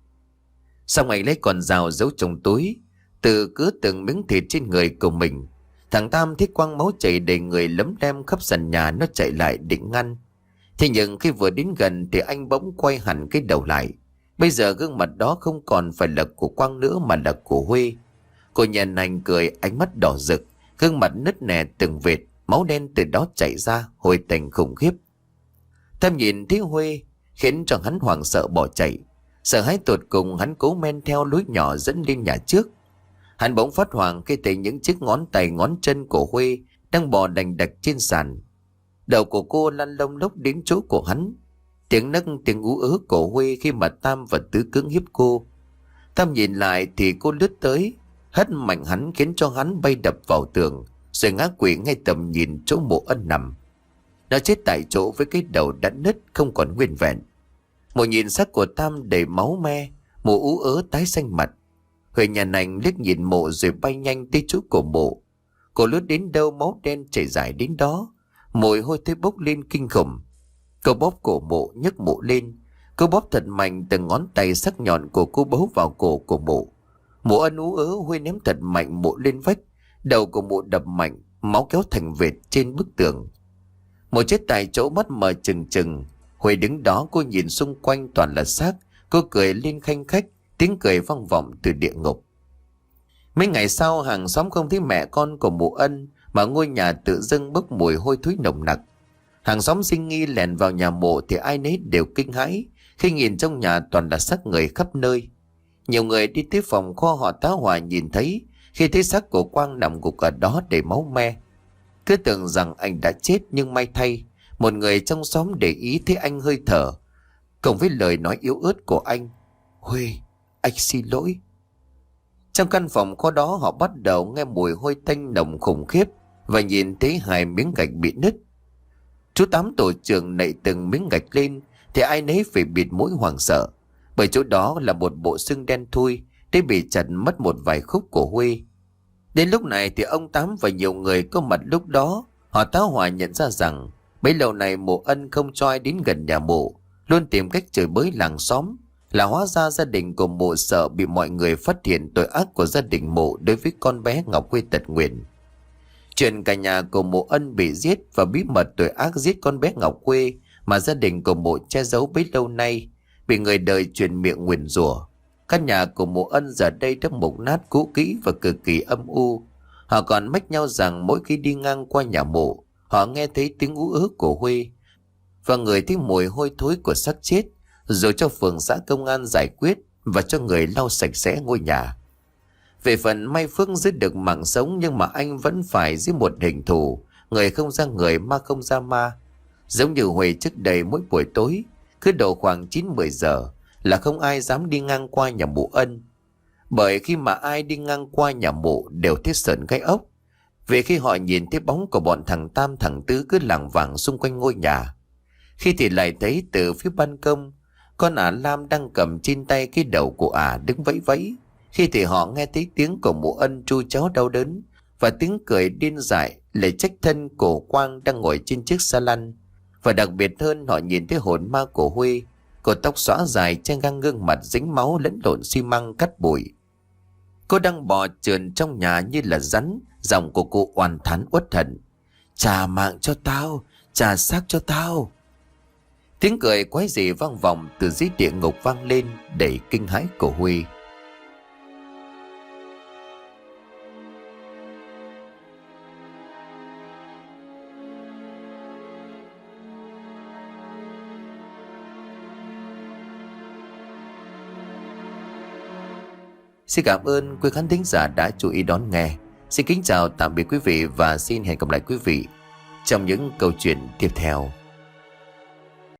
Xong anh lấy con dao giấu trong túi, tự cứa từng miếng thịt trên người của mình. Thằng Tam thấy Quang máu chảy đầy người lấm lem khắp sàn nhà, nó chạy lại định ngăn. Thế nhưng khi vừa đến gần thì anh bỗng quay hẳn cái đầu lại. Bây giờ gương mặt đó không còn phải là của Quang nữa mà là của Huê. Cô nhìn anh cười, ánh mắt đỏ rực, gương mặt nứt nẻ từng vệt, máu đen từ đó chảy ra, hồi tình khủng khiếp. Tam nhìn thấy Huê khiến cho hắn hoảng sợ bỏ chạy. Sợ hãi tột cùng, hắn cố men theo lối nhỏ dẫn lên nhà trước. Hắn bỗng phát hoảng khi thấy những chiếc ngón tay ngón chân của Huê đang bò đành đạch trên sàn. Đầu của cô lăn lông lốc đến chỗ của hắn. Tiếng nấc tiếng ú ớ của Huê khi mà Tam và Tứ cưỡng hiếp cô. Tam nhìn lại thì cô lướt tới, hất mạnh hắn khiến cho hắn bay đập vào tường, rồi ngã quỵ ngay tầm nhìn chỗ Mộ Ân nằm. Nó chết tại chỗ với cái đầu đã nứt không còn nguyên vẹn. Một nhìn xác của Tam đầy máu me, Mộ ú ớ tái xanh mặt. Huệ nhàn ảnh liếc nhìn Mộ rồi bay nhanh tới chỗ của Mộ. Cô lướt đến đâu máu đen chảy dài đến đó, mùi hôi thối bốc lên kinh khủng. Cô bóp cổ Mộ, nhấc Mộ lên. Cô bóp thật mạnh, từng ngón tay sắc nhọn của cô bấu vào cổ của Mộ. Mộ Ân ú ớ, Huê ném thật mạnh Mộ lên vách. Đầu của Mộ đập mạnh, máu kéo thành vệt trên bức tường. Mộ chết tại chỗ, mắt mở trừng trừng. Huê đứng đó, cô nhìn xung quanh toàn là xác. Cô cười lên khanh khách, tiếng cười vang vọng từ địa ngục. Mấy ngày sau, hàng xóm không thấy mẹ con của Mộ Ân, mà ngôi nhà tự dưng bốc mùi hôi thối nồng nặc. Hàng xóm sinh nghi lèn vào nhà Mộ thì ai nấy đều kinh hãi khi nhìn trong nhà toàn là xác người khắp nơi. Nhiều người đi tới phòng kho họ tá hỏa nhìn thấy khi thấy xác của Quang nằm gục ở đó đầy máu me. Cứ tưởng rằng anh đã chết, nhưng may thay, một người trong xóm để ý thấy anh hơi thở, cộng với lời nói yếu ớt của anh, Huê, anh xin lỗi. Trong căn phòng kho đó họ bắt đầu nghe mùi hôi tanh nồng khủng khiếp và nhìn thấy hai miếng gạch bị nứt. Chú Tám tổ trưởng nạy từng miếng gạch lên thì ai nấy phải bịt mũi hoảng sợ, bởi chỗ đó là một bộ xương đen thui để bị chặt mất một vài khúc của Huê. Đến lúc này thì ông Tám và nhiều người có mặt lúc đó họ tá hỏa nhận ra rằng bấy lâu này Mộ Ân không cho ai đến gần nhà Mộ, luôn tìm cách chửi bới làng xóm, là hóa ra gia đình của Mộ sợ bị mọi người phát hiện tội ác của gia đình Mộ đối với con bé Ngọc Khuê tật nguyền. Chuyện cả nhà của Mộ Ân bị giết và bí mật tội ác giết con bé Ngọc Khuê mà gia đình của Mộ che giấu bấy lâu nay bị người đời truyền miệng nguyền rủa. Căn nhà của mụ Ân giờ đây đã mục nát cũ kỹ và cực kỳ âm u. Họ còn mách nhau rằng mỗi khi đi ngang qua nhà mụ, họ nghe thấy tiếng ú ớ của Huy và ngửi thấy mùi hôi thối của xác chết, rồi cho phường xã công an giải quyết và cho người lau sạch sẽ ngôi nhà. Về phần may Phước giữ được mạng sống, nhưng mà anh vẫn phải dưới một hình thù, người không ra người, ma không ra ma. Giống như Huệ trước đây, mỗi buổi tối cứ độ khoảng chín mười giờ là không ai dám đi ngang qua nhà mụ Ân. Bởi khi mà ai đi ngang qua nhà mụ đều thấy sợn gai ốc, vì khi họ nhìn thấy bóng của bọn thằng Tam thằng Tứ cứ lảng vảng xung quanh ngôi nhà. Khi thì lại thấy từ phía ban công, con ả Lam đang cầm trên tay cái đầu của ả đứng vẫy vẫy. Khi thì họ nghe thấy tiếng của mụ Ân tru cháu đau đớn và tiếng cười điên dại để trách thân của Quang đang ngồi trên chiếc xa lăn. Và đặc biệt hơn, họ nhìn thấy hồn ma của Huy, cột tóc xõa dài trên ngang gương mặt dính máu lẫn lộn xi măng cắt bụi. Cô đang bò trườn trong nhà như là rắn. Giọng của cô oan thán uất hận: "Trả mạng cho tao, trả xác cho tao." Tiếng cười quái dị vang vọng từ dưới địa ngục vang lên đầy kinh hãi của Huy. Xin cảm ơn quý khán thính giả đã chú ý đón nghe. Xin kính chào tạm biệt quý vị và xin hẹn gặp lại quý vị trong những câu chuyện tiếp theo.